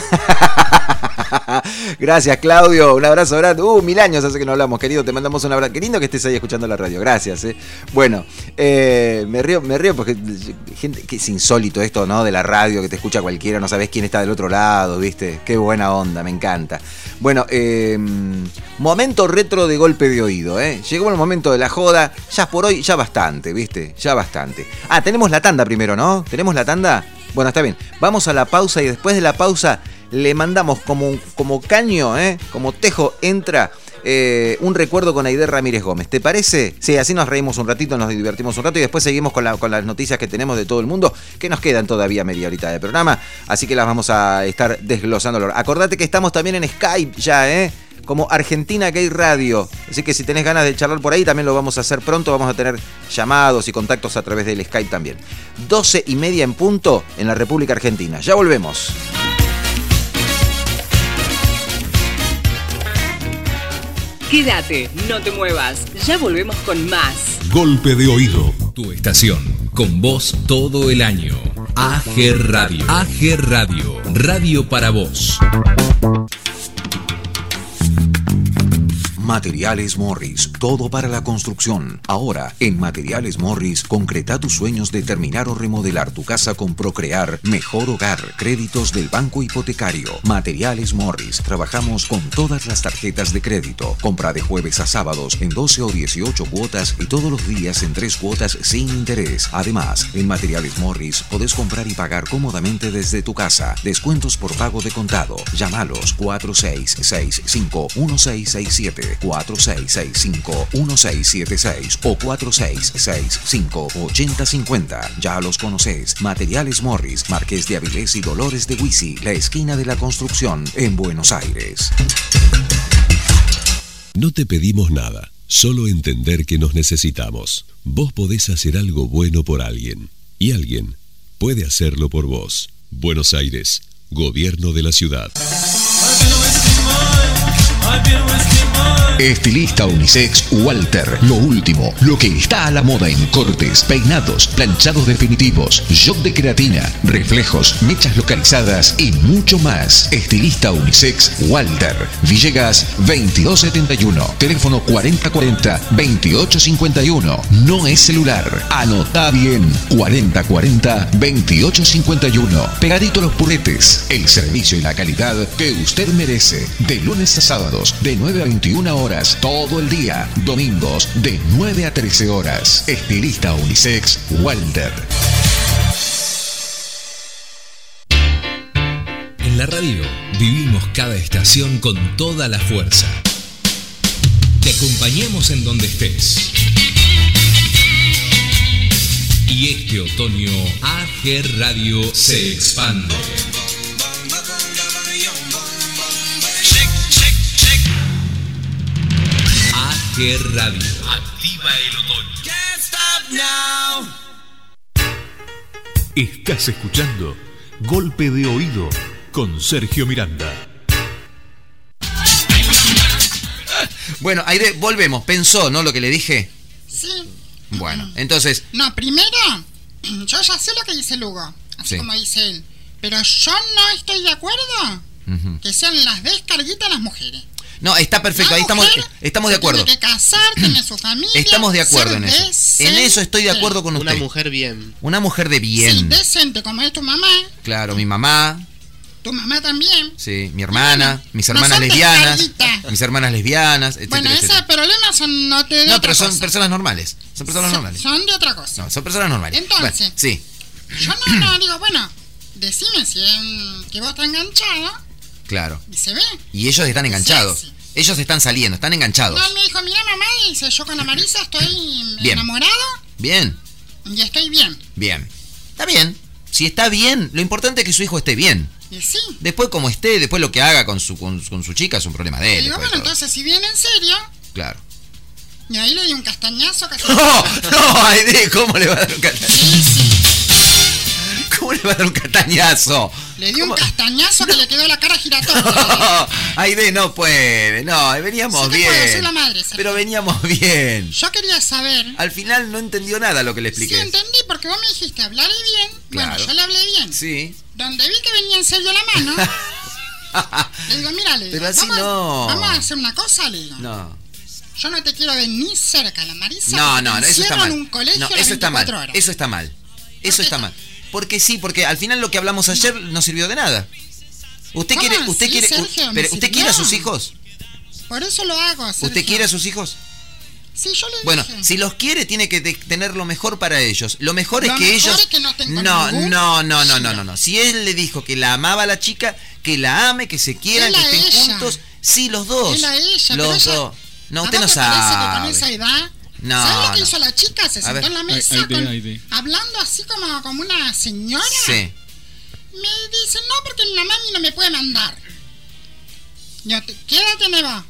Gracias, Claudio, un abrazo grande. Uh, mil años hace que no hablamos, querido, te mandamos un abrazo. Qué lindo que estés ahí escuchando la radio, gracias. Eh. Bueno, eh, me río, me río porque gente, que es insólito esto, ¿no? De la radio, que te escucha cualquiera, no sabes quién está del otro lado, ¿viste? Qué buena onda, me encanta. Bueno, eh, momento retro de golpe de oído, ¿eh? Llegó el momento de la joda, ya por hoy, ya bastante, ¿viste? Ya bastante. Ah, tenemos la tanda primero, ¿no? ¿Tenemos la tanda? Bueno, está bien. Vamos a la pausa y después de la pausa le mandamos como, como caño, ¿eh? Como tejo entra eh, un recuerdo con Aide Ramírez Gómez. ¿Te parece? Sí, así nos reímos un ratito, nos divertimos un rato y después seguimos con, la, con las noticias que tenemos de todo el mundo, que nos quedan todavía media horita de programa, así que las vamos a estar desglosando. Acordate que estamos también en Skype ya, ¿eh? Como Argentina Gay Radio. Así que si tenés ganas de charlar por ahí, también lo vamos a hacer pronto. Vamos a tener llamados y contactos a través del Skype también. doce y media en punto en la República Argentina. Ya volvemos. Quédate, no te muevas. Ya volvemos con más. Golpe de oído. Tu estación. Con vos todo el año. A G Radio. A G Radio. Radio para vos. Materiales Morris, todo para la construcción. Ahora, en Materiales Morris, concreta tus sueños de terminar o remodelar tu casa con Procrear Mejor Hogar. Créditos del Banco Hipotecario. Materiales Morris, trabajamos con todas las tarjetas de crédito. Compra de jueves a sábados en doce o dieciocho cuotas y todos los días en tres cuotas sin interés. Además, en Materiales Morris podés comprar y pagar cómodamente desde tu casa. Descuentos por pago de contado. Llámalos cuatro seis seis cinco uno seis seis siete. cuatro seis seis cinco uno seis siete seis o cuatro seis seis cinco ocho cero cinco cero. Ya los conocés. Materiales Morris, Marqués de Avilés y Dolores de Huisi, la esquina de la construcción en Buenos Aires. No te pedimos nada, solo entender que nos necesitamos. Vos podés hacer algo bueno por alguien y alguien puede hacerlo por vos. Buenos Aires, Gobierno de la Ciudad. Estilista unisex Walter. Lo último, lo que está a la moda en cortes, peinados, planchados definitivos, jock de queratina, reflejos, mechas localizadas y mucho más. Estilista unisex Walter. Villegas veintidós setenta y uno. Teléfono cuarenta cuarenta veintiocho cincuenta y uno. No es celular. Anotá bien. cuarenta cuarenta veintiocho cincuenta y uno. Pegadito a los purretes. El servicio y la calidad que usted merece. De lunes a sábados, de nueve a veintiuna horas. Todo el día. Domingos de nueve a trece horas. Estilista unisex Walter. En la radio vivimos cada estación con toda la fuerza. Te acompañamos en donde estés. Y este otoño A G Radio se expande. A G Radio. Activa el otoño. Estás escuchando Golpe de Oído con Sergio Miranda. Bueno, Aide, volvemos. ¿Pensó, no, lo que le dije? Sí. Bueno, entonces... No, primero, yo ya sé lo que dice Lugo, así Sí. como dice él. Pero yo no estoy de acuerdo Uh-huh. que sean las descarguitas las mujeres. No, está perfecto, La ahí estamos, mujer estamos de acuerdo. Tiene que casar, tiene su familia. Estamos de acuerdo ser en eso. decente. En eso estoy de acuerdo con usted. Una mujer bien. Una mujer de bien. Sí, decente, como es tu mamá. Claro, mi mamá, Tu mamá también. sí, mi hermana, mis no hermanas son lesbianas, descarguitas. mis hermanas lesbianas, etcétera, Bueno, esos etcétera. problemas son no te de No, otra pero son cosa. personas normales. Son personas Son- normales. Son de otra cosa. No, son personas normales. Entonces. Bueno, sí. Yo no, no digo, bueno, decime si es que vos estás enganchado Claro. y se ve. Y ellos están enganchados. Sí, Ellos están saliendo, están enganchados. No, él me dijo, mira mamá, y dice, yo con la Marisa estoy Bien. enamorado Bien, y estoy bien. bien. Está bien. Si está bien, lo importante es que su hijo esté bien. Y sí. Después como esté, después lo que haga con su con, con su chica es un problema de Y él. digo, después bueno, de todo. entonces si viene en serio, Claro. y ahí le di un castañazo casi. No, no, Aide, ¿cómo le va a dar un castañazo? ¿Cómo le va a dar un castañazo? Le di un castañazo que le quedó la cara giratoria. Aide, no puede. No, veníamos Sí te bien. puedo, soy la madre, Sergio. Pero veníamos bien. Yo quería saber. Al final no entendió nada lo que le Sí, expliqué. entendí, porque vos me dijiste hablaré bien. Claro. Bueno, yo le hablé bien. Sí. Donde vi que venía en serio la mano, le digo, mira, le digo, Pero así vamos, no. vamos a hacer una cosa, le digo. No. Yo no te quiero ver ni cerca, la Marisa. No, porque no, te no, eso está encierro mal. en un colegio No, a las eso está mal. veinticuatro horas. Eso está mal. Eso está mal. Porque sí, porque al final lo que hablamos ayer no sirvió de nada. ¿Usted ¿Cómo quiere, usted así, quiere, Sergio? u- ¿Me pero usted sirvió? quiere a sus hijos? Por eso lo hago, Sergio. ¿Usted quiere a sus hijos? Sí, yo le Bueno, dije. si los quiere tiene que de- tener lo mejor para ellos. Lo mejor Lo es que mejor ellos es que no tengo no, ningún no, no, no, no, no, no. Si él le dijo que la amaba a la chica, que la ame, que se quieran, Él que a estén ella. juntos, sí, los dos. Él a ella, pero los ella- dos. No, ¿A usted no vos te parece que con sabe. esa edad? No, ¿Sabes lo que no. hizo la chica? Se A sentó ver. en la mesa Ay, ay, con- de, ay, de. hablando así como, como una señora. Sí. Me dice, no, porque mi mamá a mí no me puede mandar. Yo, te- ¿qué edad tenés vos?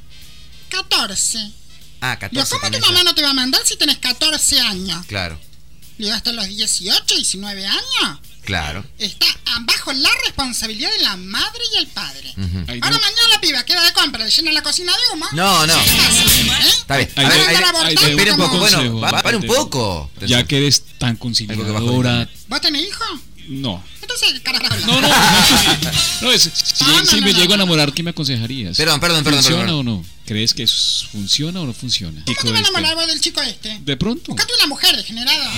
catorce. Ah, Yo, catorce. ¿cómo tu tenés mamá ya. no te va a mandar si tenés catorce años? Claro, Le digo, hasta los dieciocho, diecinueve años. claro. Está bajo la responsabilidad de la madre y el padre. Ujú. Ahora mañana la piba queda de compra, le llena la cocina de humo. No, no. ¿Qué pasa? ¿Eh? Está bien. Hay A ver, de- a ver, hay de- hay de- espere un como- poco. Bueno, consejo, va- para un de- poco. Ya que eres tan conciliadora. ¿Vos tenés hijo? No. Entonces, ¿qué carajo hablas? No, no. No, es, si No, no, si no, me no. llego a enamorar, ¿qué me aconsejarías? Perdón, perdón, perdón, ¿Funciona perdón. o no? ¿Crees que es- funciona o no funciona? ¿Cómo te vas a enamorar vos del chico este? De pronto. Buscate una mujer degenerada.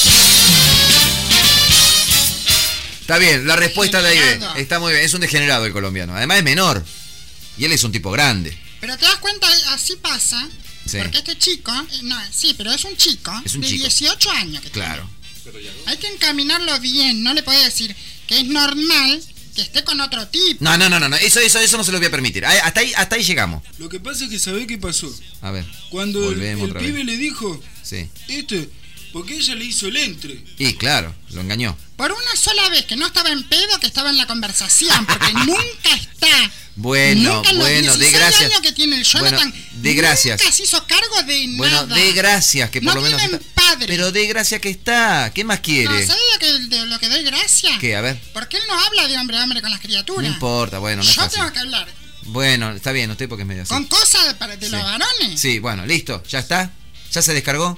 Está bien, la respuesta de Aide. Degenerado. Está muy bien. Es un degenerado el colombiano. Además es menor. Y él es un tipo grande. Pero te das cuenta, así pasa. Sí. Porque este chico, eh, no, sí, pero es un chico Es un de chico. dieciocho años que Claro. tiene. Hay que encaminarlo bien, no le puedes decir que es normal que esté con otro tipo. No, no, no, no, no. Eso, eso, eso no se lo voy a permitir. Ahí- Hasta ahí, hasta ahí llegamos. Lo que pasa es que ¿sabés qué pasó? A ver. Cuando el, Volvemos el otra pibe vez. le dijo, Sí. este, porque ella le hizo el entre. Y claro, lo engañó. Por una sola vez que no estaba en pedo, que estaba en la conversación, porque nunca está. Bueno, nunca en los bueno, de dieciséis gracias. años que tiene el Bueno, Jonathan, de gracias. nunca se hizo cargo de Bueno, nada. de gracias que por No lo menos tienen está- padre. Pero de gracias que está. ¿Qué más No, quiere? ¿sabes lo que, de lo que doy gracias? ¿Qué? A ver. Porque él no habla de hombre a hombre con las No criaturas. importa, bueno, no es Yo fácil. tengo que hablar Bueno, está bien, usted porque es medio así. con cosas de, para- de Sí. los varones. Sí, bueno, listo. ¿Ya está? ¿Ya se descargó?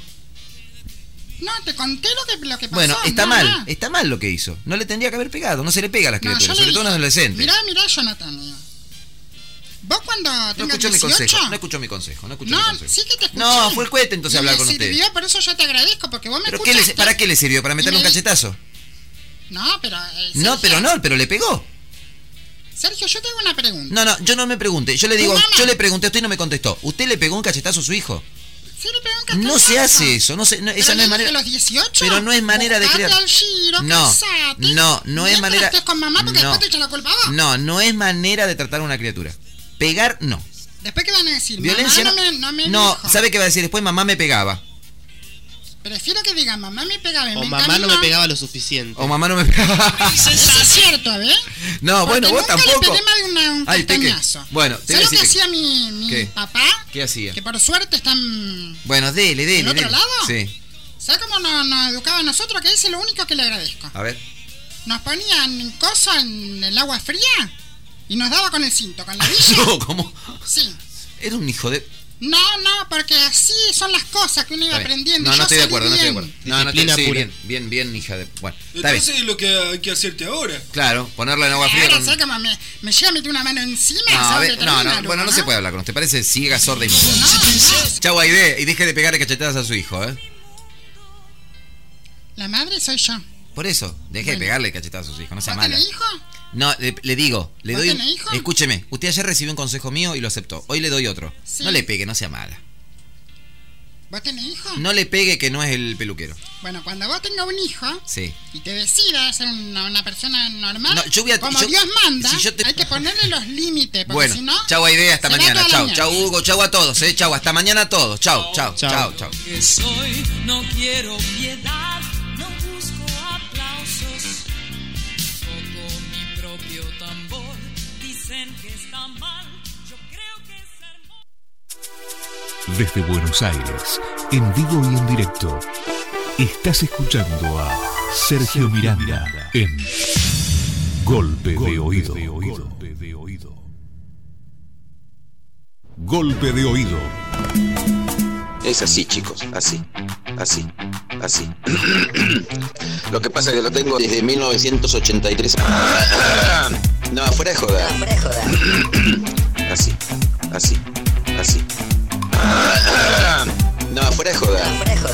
No, te conté lo que, lo que pasó. Bueno, está nada mal. más. Está mal lo que hizo. No le tendría que haber pegado. No se le pega a las No, yo criaturas, le sobre todo a un dije, adolescente. Mirá, mirá, Jonathan. digo. Vos cuando No tengas escuchó mi dieciocho... consejo. No escuchó mi consejo. No escuchó No, mi consejo. sí que te escuché. No, fue el cohete entonces Y hablar me con usted. sirvió, por eso yo te agradezco, porque vos me ¿Pero qué le- escuchaste. ¿Para qué le sirvió? ¿Para meterle Y un me- cachetazo? No, pero... eh, No, Sergio, pero no, pero le pegó. Sergio, yo te hago una pregunta. No, no, yo no me pregunte. Yo le digo, Tu mamá. yo le pregunté a usted y no me contestó. ¿Usted le pegó un cachetazo a su hijo? Sí, le pegó un cachetazo. No se hace eso. No se, no, Pero esa no le es dije manera. a los dieciocho, Pero no es manera de buscate criar. al giro, No, casate, no, no es mientras manera. estés con mamá, porque no, después te echan la culpa a vos. no, no es manera de tratar a una criatura. Pegar, no. Después, ¿qué van a decir? Violencia, mamá no. no me, no me No, dijo. ¿sabe qué va a decir? Después mamá me pegaba. Prefiero que digan, mamá me pegaba y O me mamá no me encaminó. pegaba lo suficiente. O mamá no me pegaba. Eso es cierto, ¿ves? No, bueno, vos nunca tampoco. le pegué más de una, un Ay, Peque. castañazo. Bueno, te voy a ¿Sabes lo que decir que- hacía mi, mi ¿Qué? papá? ¿Qué hacía? Que por suerte están... Bueno, dele, dele. ¿Del otro dele. lado? Sí. ¿Sabes cómo nos, nos educaba a nosotros? Que ese es lo único que le agradezco. A ver. Nos ponían cosas en el agua fría y nos daba con el cinto, con la villa. No, ¿cómo? Sí. Era un hijo de. No, no, porque así son las cosas que uno iba Está bien. aprendiendo. No, no Yo estoy de salí acuerdo, no estoy de bien. acuerdo. No, no, te, Disciplina sí, pura. bien, bien, bien, hija de... Bueno, está bien. Entonces es lo que hay que hacerte ahora. Claro, ponerla en agua fría. Ahora con- sé cómo me, me llega a meter una mano encima. No, a ¿sabes? ver, Que no, termina, no, Lu, bueno, no se puede hablar con usted. Parece ciega, sorda y muda. Chau, Aide, y deje de pegarle cachetadas a su hijo, ¿eh? La madre soy yo. Por eso, deje de pegarle cachetadas a sus hijos, no sea ¿Vos mala. tenés hijo? No, le, le digo, le ¿Vos doy un... tenés hijo? Escúcheme, usted ayer recibió un consejo mío y lo aceptó. Hoy le doy otro. Sí. No le pegue, no sea mala. ¿Vos tenés hijo? No le pegue que no es el peluquero. Bueno, cuando vos tengas un hijo Sí. y te decidas ser una, una persona normal, No, yo voy a- como yo- Dios manda, si yo te- hay que ponerle los límites, porque Bueno, si no... chau Aide, hasta se va mañana. toda la Chau, mierda. chau Hugo, chau a todos, eh. Chau, hasta mañana a todos. Chau, chau, chau, chau. Que soy, no quiero piedad, no busco aplausos. Toco mi propio tambor, dicen que está mal, yo creo que es hermoso. Desde Buenos Aires, en vivo y en directo, estás escuchando a Sergio Miranda en Golpe de Oído. Golpe de Oído. Golpe de Oído. Es así, chicos, así, así, así. Lo que pasa es que lo tengo desde mil novecientos ochenta y tres. No, fuera de joda. Así, así, así. No, fuera de joda.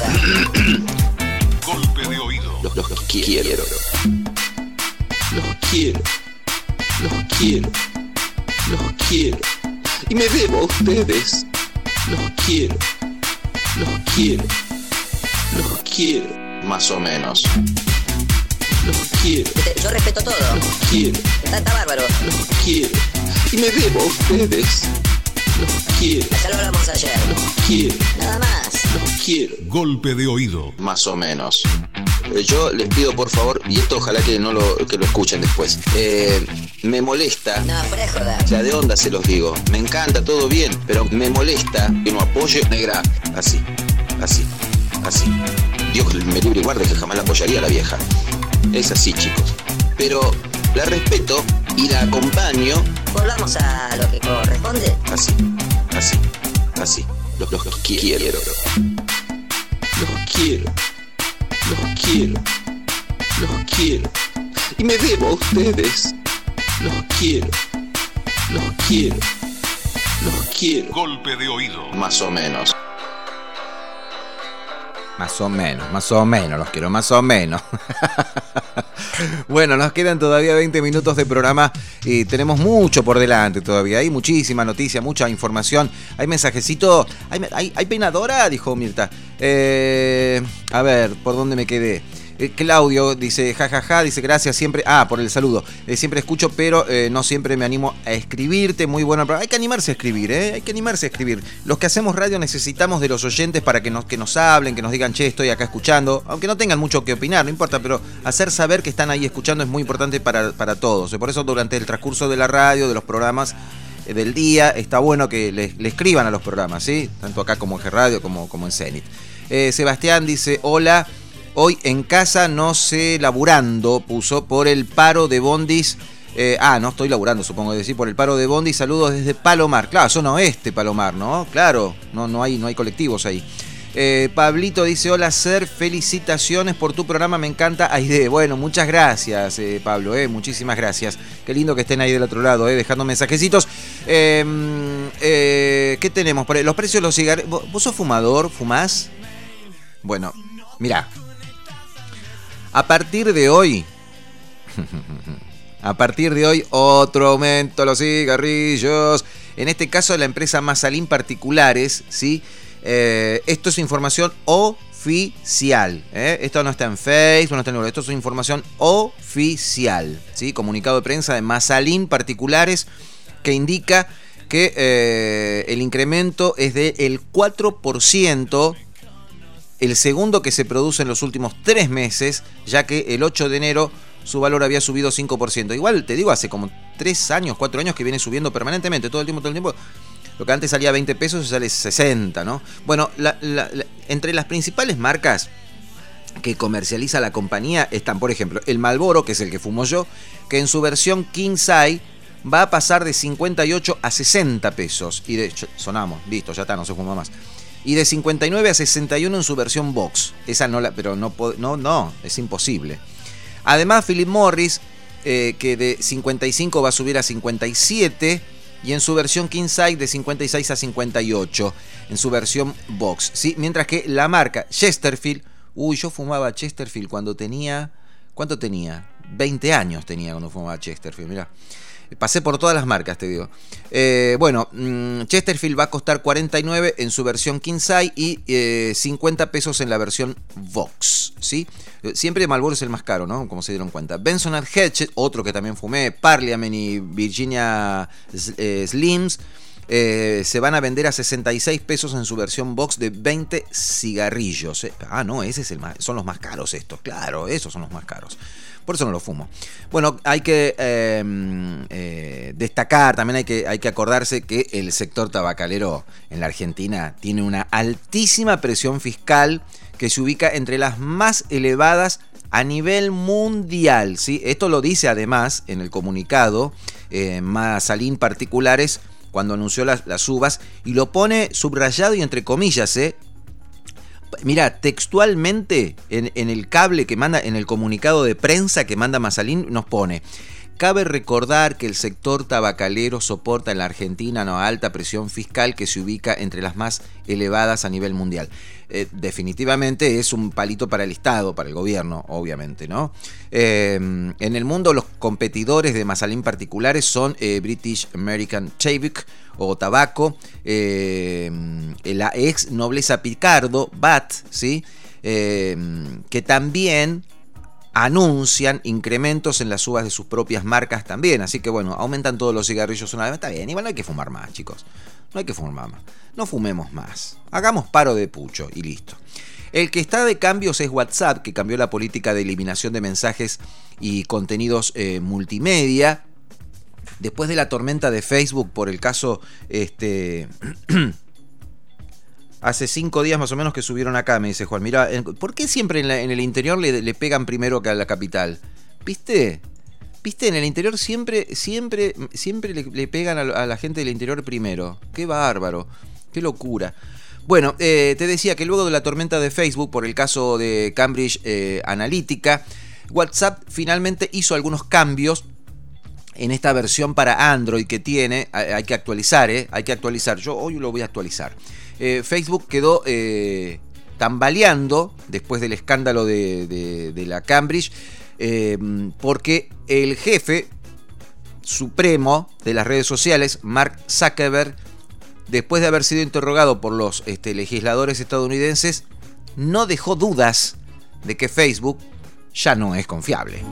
Golpe de Oído. Los, los, los quiero. Los quiero. Los quiero. Los quiero. Y me debo a ustedes. Los quiero. Los quiero. Los quiero. Más o menos. Los quiero. Yo respeto todo. Los quiero. Está, está bárbaro. Los quiero. Y me debo a ustedes. Los quiero. Ya lo hablamos ayer. Los quiero. Nada más. Los quiero. Golpe de Oído. Más o menos. Eh, Yo les pido por favor, y esto ojalá que no lo, que lo escuchen después. Eh, me molesta. No, fuera de joda. O sea, de onda se los digo. Me encanta, todo bien, pero me molesta que no apoye negra. Así, así, así. Dios me libre y guarde que jamás la apoyaría a la vieja. Es así, chicos. Pero la respeto y la acompaño. Volvamos a lo que corresponde. Así, así, así. Los, los, los quiero. Los quiero. Los quiero. Los quiero. Y me debo a ustedes. Los quiero. Los quiero. Los quiero. Golpe de Oído. Más o menos. Más o menos, más o menos, los quiero más o menos. Bueno, nos quedan todavía veinte minutos de programa y tenemos mucho por delante todavía. Hay muchísima noticia, mucha información. Hay mensajecito. ¿Hay, hay, hay peinadora? Dijo Mirta. Eh, a ver, ¿por dónde me quedé? Eh, Claudio dice, jajaja, ja, ja, dice gracias siempre. Ah, por el saludo. Eh, siempre escucho, pero eh, no siempre me animo a escribirte. Muy bueno. Hay que animarse a escribir, ¿eh? Hay que animarse a escribir. Los que hacemos radio necesitamos de los oyentes para que nos, que nos hablen, que nos digan, che, estoy acá escuchando. Aunque no tengan mucho que opinar, no importa, pero hacer saber que están ahí escuchando es muy importante para, para todos. Por eso durante el transcurso de la radio, de los programas eh, del día, está bueno que le, le escriban a los programas, ¿sí? Tanto acá como en G-Radio como, como en Zenit. Eh, Sebastián dice, hola. Hoy en casa no sé laburando, puso por el paro de bondis. Eh, ah, no estoy laburando, supongo decir, por el paro de bondis. Saludos desde Palomar. Claro, zona oeste, Palomar, ¿no? Claro, no, no, hay, no hay colectivos ahí. Eh, Pablito dice, hola Ser, felicitaciones por tu programa, me encanta Aide. Bueno, muchas gracias, eh, Pablo, eh, muchísimas gracias. Qué lindo que estén ahí del otro lado, eh, dejando mensajecitos. Eh, eh, ¿Qué tenemos? Los precios de los cigarrillos. ¿Vos sos fumador? ¿Fumás? Bueno, mirá. A partir de hoy, a partir de hoy, otro aumento a los cigarrillos. En este caso, la empresa Mazalín Particulares, ¿sí? Eh, esto es información oficial. ¿eh? Esto no está en Facebook, no está en ningún. Esto es información oficial, ¿sí? Comunicado de prensa de Mazalín Particulares que indica que eh, el incremento es del cuatro por ciento. El segundo que se produce en los últimos tres meses, ya que el ocho de enero su valor había subido cinco por ciento. Igual, te digo, hace como tres años, cuatro años que viene subiendo permanentemente, todo el tiempo, todo el tiempo. Lo que antes salía veinte pesos, sale sesenta, ¿no? Bueno, la, la, la, entre las principales marcas que comercializa la compañía están, por ejemplo, el Marlboro, que es el que fumo yo, que en su versión King Size va a pasar de cincuenta y ocho a sesenta pesos. Y de sonamos, listo, ya está, no se fuma más. Y de cincuenta y nueve a sesenta y uno en su versión box. Esa no la, pero no, no, no, es imposible. Además, Philip Morris, eh, que de cincuenta y cinco va a subir a cincuenta y siete. Y en su versión King Size de cincuenta y seis a cincuenta y ocho. En su versión box, ¿sí? Mientras que la marca Chesterfield. Uy, yo fumaba Chesterfield cuando tenía... ¿Cuánto tenía? veinte años tenía cuando fumaba Chesterfield, mirá. Pasé por todas las marcas, te digo. Eh, bueno, mmm, Chesterfield va a costar cuarenta y nueve en su versión King Size y eh, cincuenta pesos en la versión Vox, ¿sí? Siempre Marlboro es el más caro, ¿no? Como se dieron cuenta. Benson and Hedges, otro que también fumé, Parliament y Virginia eh, Slims, eh, se van a vender a sesenta y seis pesos en su versión Box de veinte cigarrillos. ¿eh? Ah, no, ese es el más, son los más caros estos, claro, esos son los más caros. Por eso no lo fumo. Bueno, hay que eh, eh, destacar, también hay que, hay que acordarse que el sector tabacalero en la Argentina tiene una altísima presión fiscal que se ubica entre las más elevadas a nivel mundial, ¿sí? Esto lo dice además en el comunicado eh, Mazalín Particulares cuando anunció las, las uvas y lo pone subrayado y entre comillas, ¿eh? Mira, textualmente en, en el cable que manda, en el comunicado de prensa que manda Mazalín, nos pone: cabe recordar que el sector tabacalero soporta en la Argentina una alta presión fiscal que se ubica entre las más elevadas a nivel mundial. Eh, definitivamente es un palito para el Estado, para el gobierno, obviamente, ¿no? Eh, en el mundo los competidores de Mazalín Particulares son eh, British American Tobacco o Tabaco, eh, la ex nobleza Picardo, B A T, ¿sí? Eh, que también anuncian incrementos en las uvas de sus propias marcas también. Así que bueno, aumentan todos los cigarrillos una vez. Está bien, igual no hay que fumar más, chicos. No hay que fumar más. No fumemos más. Hagamos paro de pucho y listo. El que está de cambios es WhatsApp, que cambió la política de eliminación de mensajes y contenidos eh, multimedia. Después de la tormenta de Facebook por el caso... este Hace cinco días más o menos que subieron acá, me dice Juan. Mira, ¿por qué siempre en, la, en el interior le, le pegan primero que a la capital? ¿Viste? ¿Viste? En el interior siempre, siempre, siempre le, le pegan a, a la gente del interior primero. ¡Qué bárbaro! ¡Qué locura! Bueno, eh, te decía que luego de la tormenta de Facebook por el caso de Cambridge eh, Analytica, WhatsApp finalmente hizo algunos cambios en esta versión para Android que tiene. Hay que actualizar, ¿eh? Hay que actualizar. Yo hoy lo voy a actualizar. Eh, Facebook quedó eh, tambaleando después del escándalo de, de, de la Cambridge, eh, porque el jefe supremo de las redes sociales, Mark Zuckerberg, después de haber sido interrogado por los este, legisladores estadounidenses, no dejó dudas de que Facebook ya no es confiable.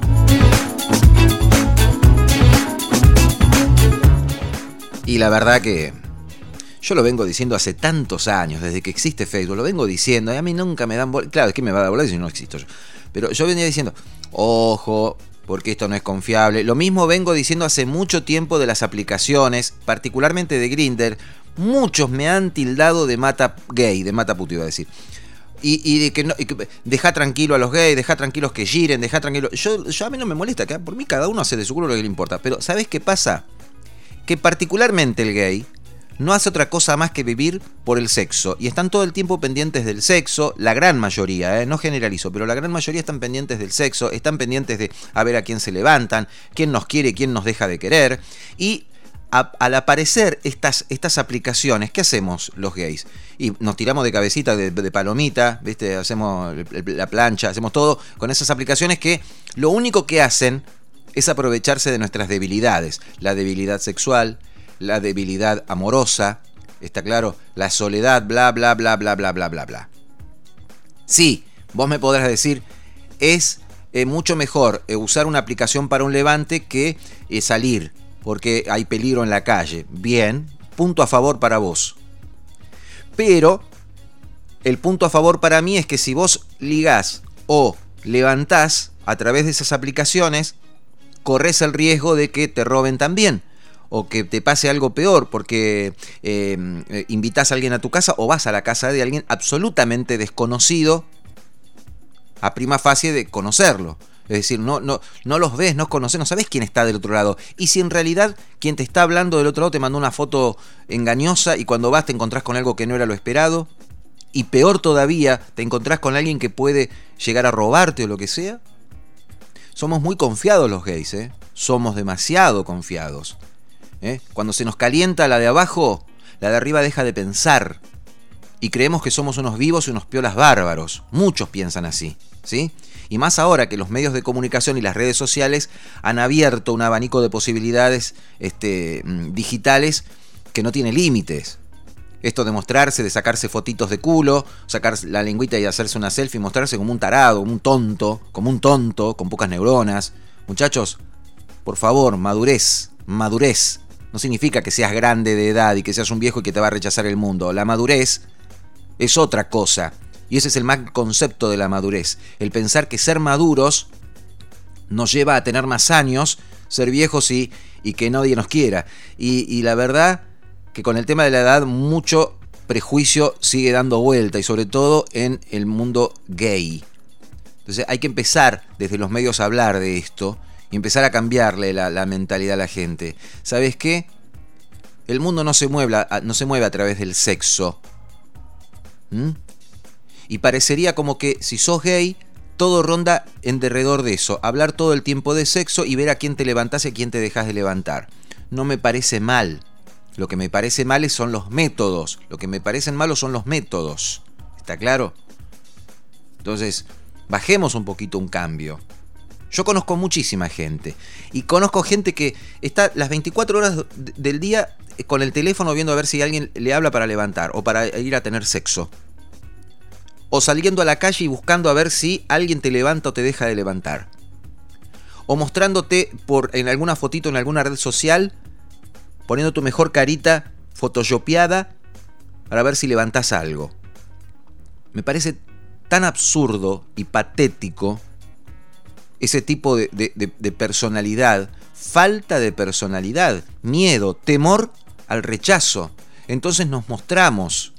Y la verdad que yo lo vengo diciendo hace tantos años, desde que existe Facebook, lo vengo diciendo, y a mí nunca me dan bola. Claro, es que me va a dar bola si no existo yo. Pero yo venía diciendo, ojo, porque esto no es confiable. Lo mismo vengo diciendo hace mucho tiempo de las aplicaciones, particularmente de Grindr. Muchos me han tildado de mata gay, de mata puto iba a decir. Y, y de que no, y que deja tranquilo a los gays, deja tranquilos que giren, deja tranquilo. Yo, yo a mí no me molesta, que por mí cada uno hace de su culo lo que le importa. Pero ¿sabes qué pasa? Que particularmente el gay no hace otra cosa más que vivir por el sexo. Y están todo el tiempo pendientes del sexo, la gran mayoría, ¿eh? No generalizo, pero la gran mayoría están pendientes del sexo, están pendientes de a ver a quién se levantan, quién nos quiere, quién nos deja de querer. Y a, al aparecer estas, estas aplicaciones, ¿qué hacemos los gays? Y nos tiramos de cabecita, de, de palomita, ¿viste? Hacemos la plancha, hacemos todo con esas aplicaciones que lo único que hacen es aprovecharse de nuestras debilidades. La debilidad sexual, la debilidad amorosa, está claro, la soledad, bla, bla, bla, bla, bla, bla, bla, bla. Sí, vos me podrás decir, es eh, mucho mejor eh, usar una aplicación para un levante que eh, salir, porque hay peligro en la calle. Bien, punto a favor para vos. Pero el punto a favor para mí es que si vos ligás o levantás a través de esas aplicaciones, corres el riesgo de que te roben también. O que te pase algo peor porque eh, eh, invitas a alguien a tu casa o vas a la casa de alguien absolutamente desconocido a prima facie de conocerlo. Es decir, no, no, no los ves, no conoces, no sabes quién está del otro lado. Y si en realidad quien te está hablando del otro lado te mandó una foto engañosa y cuando vas te encontrás con algo que no era lo esperado, y peor todavía, te encontrás con alguien que puede llegar a robarte o lo que sea. Somos muy confiados los gays, ¿eh? Somos demasiado confiados. ¿eh? Cuando se nos calienta la de abajo, la de arriba deja de pensar. Y creemos que somos unos vivos y unos piolas bárbaros. Muchos piensan así, ¿sí? Y más ahora que los medios de comunicación y las redes sociales han abierto un abanico de posibilidades este, digitales que no tiene límites. Esto de mostrarse, de sacarse fotitos de culo, sacar la lengüita y hacerse una selfie, mostrarse como un tarado, como un tonto, como un tonto, con pocas neuronas. Muchachos, por favor, madurez, madurez. No significa que seas grande de edad y que seas un viejo y que te va a rechazar el mundo. La madurez es otra cosa. Y ese es el mal concepto de la madurez. El pensar que ser maduros nos lleva a tener más años, ser viejos y, y que nadie nos quiera. Y, y la verdad que con el tema de la edad mucho prejuicio sigue dando vuelta, y sobre todo en el mundo gay. Entonces hay que empezar desde los medios a hablar de esto y empezar a cambiarle la, la mentalidad a la gente. ¿Sabes qué? El mundo no se mueve, no se mueve a través del sexo. ¿Mm? Y parecería como que si sos gay, todo ronda en derredor de eso. Hablar todo el tiempo de sexo y ver a quién te levantás y a quién te dejás de levantar. No me parece mal. Lo que me parece mal son los métodos. Lo que me parecen malos son los métodos. ¿Está claro? Entonces, bajemos un poquito un cambio. Yo conozco muchísima gente. Y conozco gente que está las veinticuatro horas del día con el teléfono viendo a ver si alguien le habla para levantar o para ir a tener sexo. O saliendo a la calle y buscando a ver si alguien te levanta o te deja de levantar. O mostrándote por, en alguna fotito en alguna red social, poniendo tu mejor carita photoshopeada para ver si levantás algo. Me parece tan absurdo y patético ese tipo de, de, de, de personalidad, falta de personalidad, miedo, temor al rechazo. Entonces nos mostramos.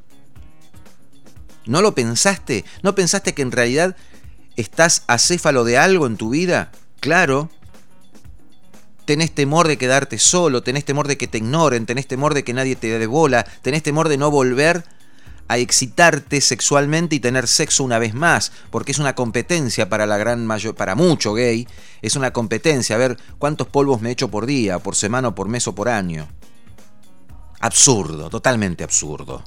¿No lo pensaste? ¿No pensaste que en realidad estás acéfalo de algo en tu vida? Claro. Tenés temor de quedarte solo, tenés temor de que te ignoren, tenés temor de que nadie te dé bola, tenés temor de no volver a excitarte sexualmente y tener sexo una vez más, porque es una competencia para la gran mayor, para mucho gay, es una competencia, a ver cuántos polvos me echo por día, por semana, por mes o por año. Absurdo, totalmente absurdo.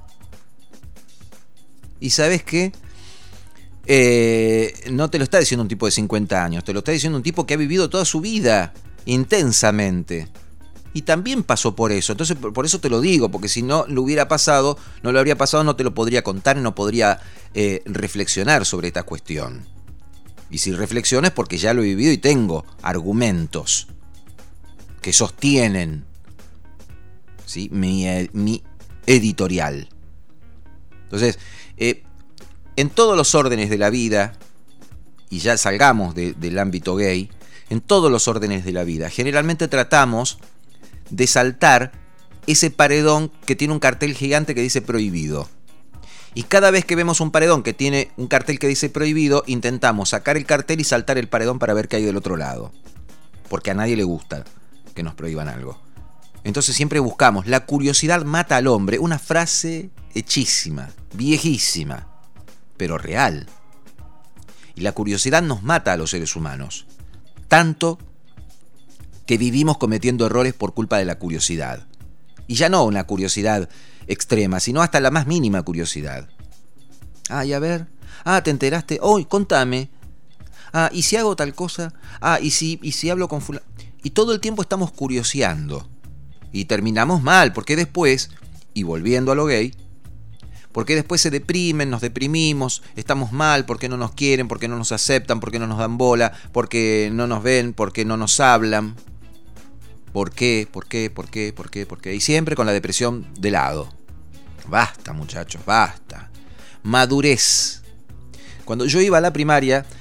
¿Y sabes qué? Eh, no te lo está diciendo un tipo de cincuenta años, te lo está diciendo un tipo que ha vivido toda su vida intensamente. Y también pasó por eso. Entonces, por eso te lo digo, porque si no lo hubiera pasado, no lo habría pasado, no te lo podría contar y no podría eh, reflexionar sobre esta cuestión. Y si reflexiono es porque ya lo he vivido y tengo argumentos que sostienen, ¿sí? mi, eh, mi editorial. Entonces, eh, en todos los órdenes de la vida, y ya salgamos de, del ámbito gay, en todos los órdenes de la vida, generalmente tratamos de saltar ese paredón que tiene un cartel gigante que dice prohibido. Y cada vez que vemos un paredón que tiene un cartel que dice prohibido, intentamos sacar el cartel y saltar el paredón para ver qué hay del otro lado. Porque a nadie le gusta que nos prohíban algo. Entonces siempre buscamos, la curiosidad mata al hombre, una frase hechísima, viejísima, pero real. Y la curiosidad nos mata a los seres humanos. Tanto que vivimos cometiendo errores por culpa de la curiosidad. Y ya no una curiosidad extrema, sino hasta la más mínima curiosidad. Ay, a ver. Ah, ¿te enteraste? Hoy, oh, contame. Ah, ¿y si hago tal cosa? Ah, ¿y si, y si hablo con fulano? Y todo el tiempo estamos curioseando. Y terminamos mal, porque después, y volviendo a lo gay, porque después se deprimen, nos deprimimos, estamos mal, porque no nos quieren, porque no nos aceptan, porque no nos dan bola, porque no nos ven, porque no nos hablan. ¿Por qué? ¿Por qué? ¿Por qué? ¿Por qué? ¿Por qué? Y siempre con la depresión de lado. Basta, muchachos, basta. Madurez. Cuando yo iba a la primaria,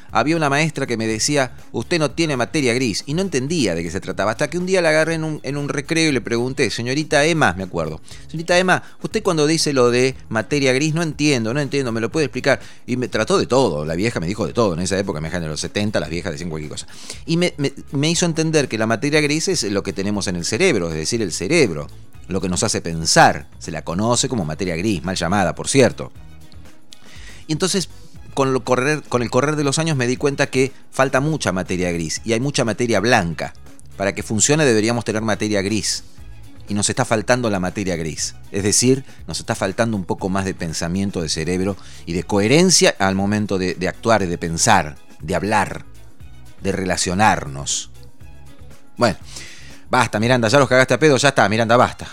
había una maestra que me decía, usted no tiene materia gris, y no entendía de qué se trataba, hasta que un día la agarré en un, en un recreo y le pregunté, señorita Emma, me acuerdo, señorita Emma, usted cuando dice lo de materia gris, no entiendo, no entiendo, ¿me lo puede explicar? Y me trató de todo, la vieja me dijo de todo, en esa época, me dejan en los setenta, las viejas decían cualquier cosa, y me, me, me hizo entender que la materia gris es lo que tenemos en el cerebro, es decir, el cerebro, lo que nos hace pensar, se la conoce como materia gris, mal llamada, por cierto. Y entonces, con, lo correr, con el correr de los años me di cuenta que falta mucha materia gris y hay mucha materia blanca. Para que funcione deberíamos tener materia gris. Y nos está faltando la materia gris. Es decir, nos está faltando un poco más de pensamiento, de cerebro y de coherencia al momento de, de actuar, de pensar, de hablar, de relacionarnos. Bueno, basta, Miranda, ya los cagaste a pedo, ya está, Miranda, basta.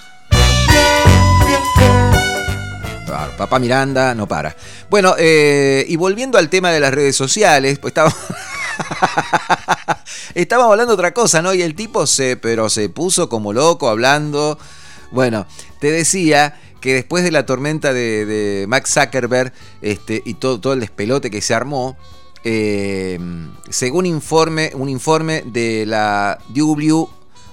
Papá Miranda no para. Bueno, eh, y volviendo al tema de las redes sociales, pues estábamos... estábamos hablando de otra cosa, ¿no? Y el tipo se, pero se puso como loco hablando. Bueno, te decía que después de la tormenta de, de Mark Zuckerberg este, y todo, todo el despelote que se armó, eh, según informe, un informe de la W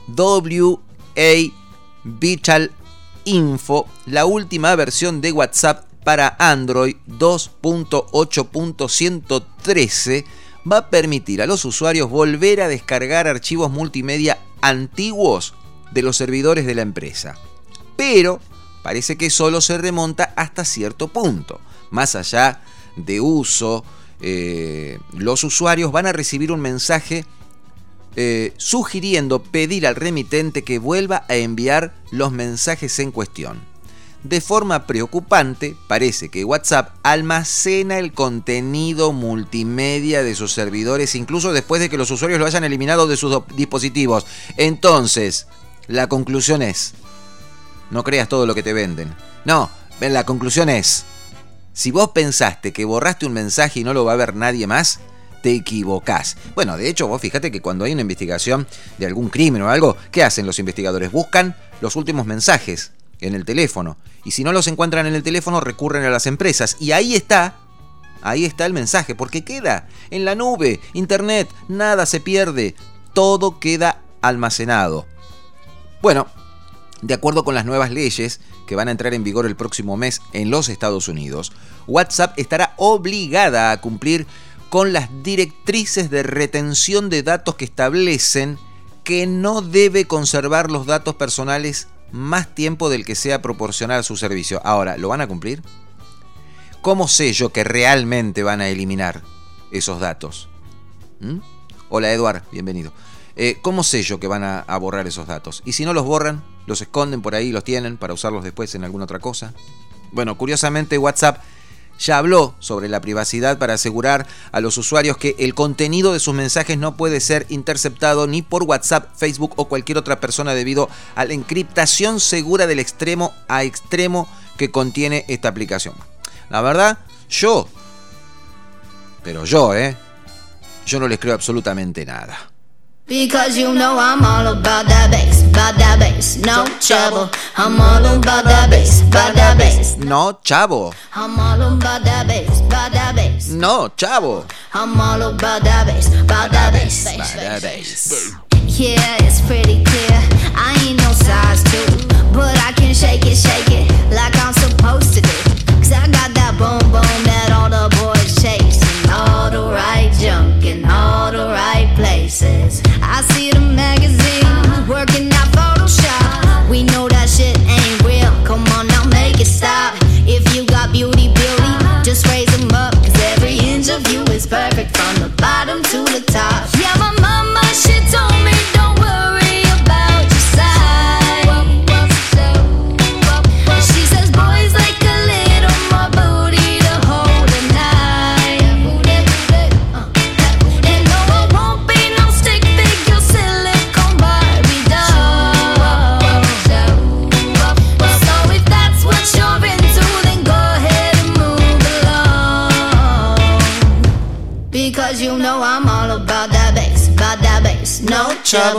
A Vital Info, la última versión de WhatsApp para Android dos punto ocho punto ciento trece va a permitir a los usuarios volver a descargar archivos multimedia antiguos de los servidores de la empresa. Pero parece que solo se remonta hasta cierto punto. Más allá de uso, eh, los usuarios van a recibir un mensaje Eh, sugiriendo pedir al remitente que vuelva a enviar los mensajes en cuestión. De forma preocupante, parece que WhatsApp almacena el contenido multimedia de sus servidores incluso después de que los usuarios lo hayan eliminado de sus dispositivos. Entonces, la conclusión es, no creas todo lo que te venden. No, la conclusión es, si vos pensaste que borraste un mensaje y no lo va a ver nadie más, te equivocás. Bueno, de hecho, vos fíjate que cuando hay una investigación de algún crimen o algo, ¿qué hacen los investigadores? Buscan los últimos mensajes en el teléfono. Y si no los encuentran en el teléfono, recurren a las empresas. Y ahí está, ahí está el mensaje, porque queda en la nube, internet, nada se pierde, todo queda almacenado. Bueno, de acuerdo con las nuevas leyes que van a entrar en vigor el próximo mes en los Estados Unidos, WhatsApp estará obligada a cumplir con las directrices de retención de datos que establecen que no debe conservar los datos personales más tiempo del que sea proporcional su servicio. Ahora, ¿lo van a cumplir? ¿Cómo sé yo que realmente van a eliminar esos datos? ¿Mm? Hola, Eduard, bienvenido. Eh, ¿Cómo sé yo que van a, a borrar esos datos? Y si no los borran, los esconden por ahí, los tienen para usarlos después en alguna otra cosa. Bueno, curiosamente WhatsApp ya habló sobre la privacidad para asegurar a los usuarios que el contenido de sus mensajes no puede ser interceptado ni por WhatsApp, Facebook o cualquier otra persona debido a la encriptación segura del extremo a extremo que contiene esta aplicación. La verdad, yo, pero yo, eh, yo no les creo absolutamente nada. Because you know I'm all about that bass, about that bass, no trouble. I'm all about that bass, about that bass. No, chavo. I'm all about that bass, about that bass. No, chavo. I'm all about that bass, about that bass. About bass. Yeah, it's pretty clear. I ain't no size two, but I can shake it, shake it like I'm supposed to do. Cause I got that boom boom that all the boys chase. All the right junk in all the right places. I see the magazine working out Photoshop. We know that shit ain't real. Come on now, make it stop. If you got beauty, beauty, just raise them up. Cause every inch of you is perfect from the bottom to the top. Yeah, my mama, she told me don't worry about your size. She says boys like a little more booty to hold a night. And no, it won't be no stick figure silicone Barbie doll. So if that's what you're into, then go ahead and move along. Because you know I'm all about that bass, about that bass, no trouble.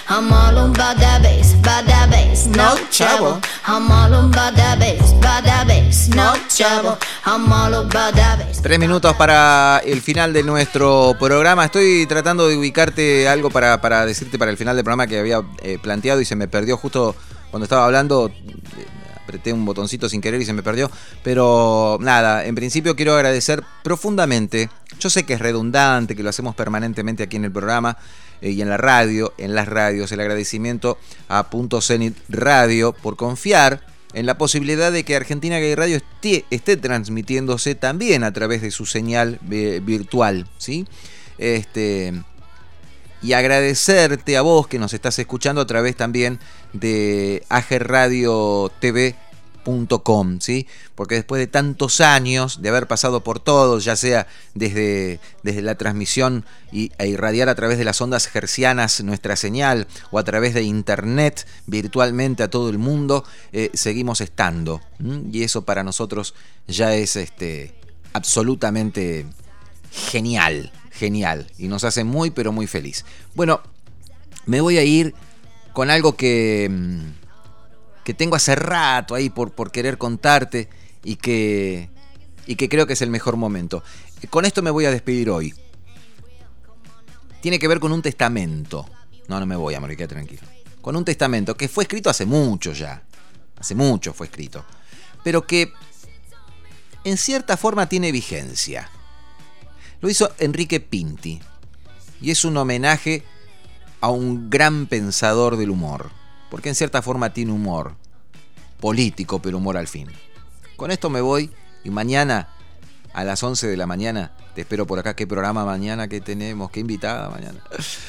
I'm all about that bass, about that bass, no trouble. I'm all about that bass, about that bass, no trouble. I'm all about that bass. Tres minutos para el final de nuestro programa. Estoy tratando de ubicarte algo para, para decirte para el final del programa que había eh, planteado y se me perdió justo cuando estaba hablando. Apreté un botoncito sin querer y se me perdió. Pero nada, en principio quiero agradecer profundamente. Yo sé que es redundante, que lo hacemos permanentemente aquí en el programa eh, y en la radio, en las radios. El agradecimiento a Punto Zenit Radio por confiar en la posibilidad de que Argentina Gay Radio esté, esté transmitiéndose también a través de su señal eh, virtual, ¿sí? Este, y agradecerte a vos que nos estás escuchando a través también de a g radio t v punto com, ¿sí? Porque después de tantos años de haber pasado por todo, ya sea desde, desde la transmisión y, e irradiar a través de las ondas hercianas nuestra señal o a través de internet virtualmente a todo el mundo, eh, seguimos estando. ¿Mm? Y eso para nosotros ya es este, absolutamente genial, genial. Y nos hace muy, pero muy feliz. Bueno, me voy a ir con algo que... que tengo hace rato ahí por, por querer contarte y que, y que creo que es el mejor momento. Con esto me voy a despedir hoy. Tiene que ver con un testamento. No, no me voy a morir, quédate tranquilo. Con un testamento que fue escrito hace mucho ya. Hace mucho fue escrito. Pero que en cierta forma tiene vigencia. Lo hizo Enrique Pinti. Y es un homenaje a un gran pensador del humor. Porque en cierta forma tiene humor político, pero humor al fin. Con esto me voy y mañana a las once de la mañana te espero por acá. ¿Qué programa mañana que tenemos? ¿Qué invitada mañana?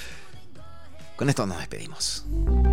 Con esto nos despedimos.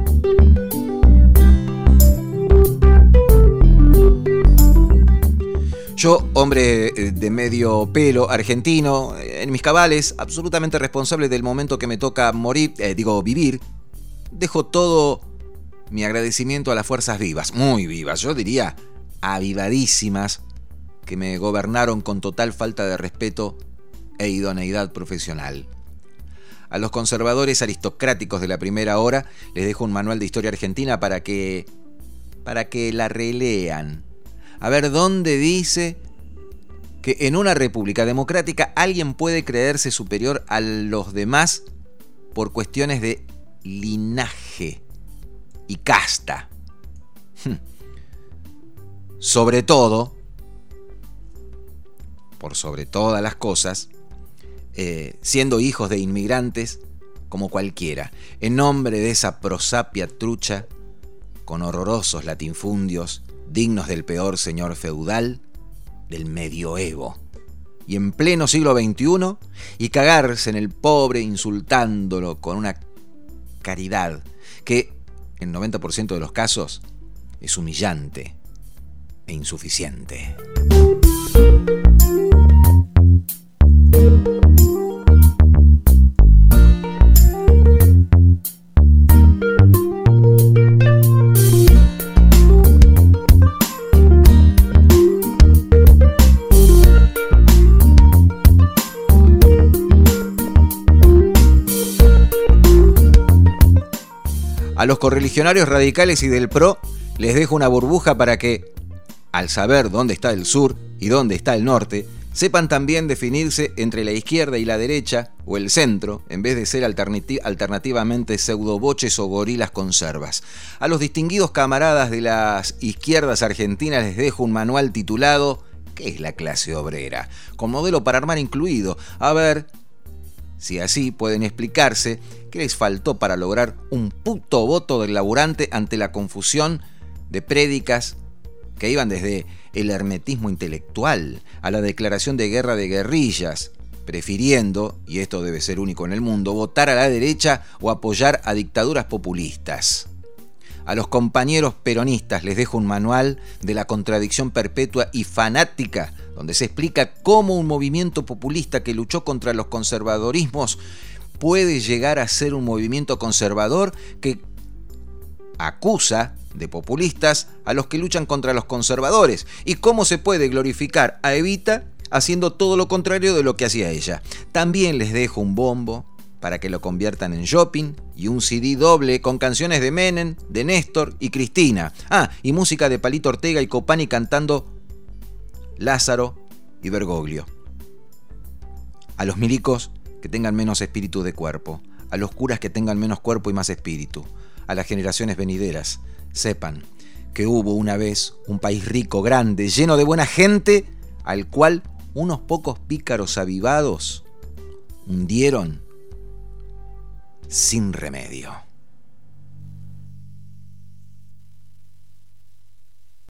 Yo, hombre de medio pelo, argentino, en mis cabales, absolutamente responsable del momento que me toca morir, eh, digo, vivir, dejo todo mi agradecimiento a las fuerzas vivas, muy vivas, yo diría avivadísimas, que me gobernaron con total falta de respeto e idoneidad profesional. A los conservadores aristocráticos de la primera hora les dejo un manual de historia argentina para que, para que la relean. A ver dónde dice que en una república democrática alguien puede creerse superior a los demás por cuestiones de linaje y casta. Sobre todo, por sobre todas las cosas, eh, siendo hijos de inmigrantes como cualquiera, en nombre de esa prosapia trucha, con horrorosos latinfundios, dignos del peor señor feudal del medioevo, y en pleno siglo veintiuno, y cagarse en el pobre insultándolo con una caridad que en noventa por ciento de los casos es humillante e insuficiente. A los correligionarios radicales y del P R O les dejo una burbuja para que, al saber dónde está el sur y dónde está el norte, sepan también definirse entre la izquierda y la derecha o el centro, en vez de ser alternati- alternativamente pseudoboches o gorilas conservas. A los distinguidos camaradas de las izquierdas argentinas les dejo un manual titulado ¿Qué es la clase obrera?, con modelo para armar incluido. A ver si así pueden explicarse qué les faltó para lograr un puto voto del laburante ante la confusión de prédicas que iban desde el hermetismo intelectual a la declaración de guerra de guerrillas, prefiriendo, y esto debe ser único en el mundo, votar a la derecha o apoyar a dictaduras populistas. A los compañeros peronistas les dejo un manual de la contradicción perpetua y fanática, donde se explica cómo un movimiento populista que luchó contra los conservadorismos puede llegar a ser un movimiento conservador que acusa de populistas a los que luchan contra los conservadores, y cómo se puede glorificar a Evita haciendo todo lo contrario de lo que hacía ella. También les dejo un bombo para que lo conviertan en shopping y un C D doble con canciones de Menem, de Néstor y Cristina. Ah, y música de Palito Ortega y Copani cantando Lázaro y Bergoglio. A los milicos que tengan menos espíritu de cuerpo, a los curas que tengan menos cuerpo y más espíritu, a las generaciones venideras, sepan que hubo una vez un país rico, grande, lleno de buena gente, al cual unos pocos pícaros avivados hundieron sin remedio.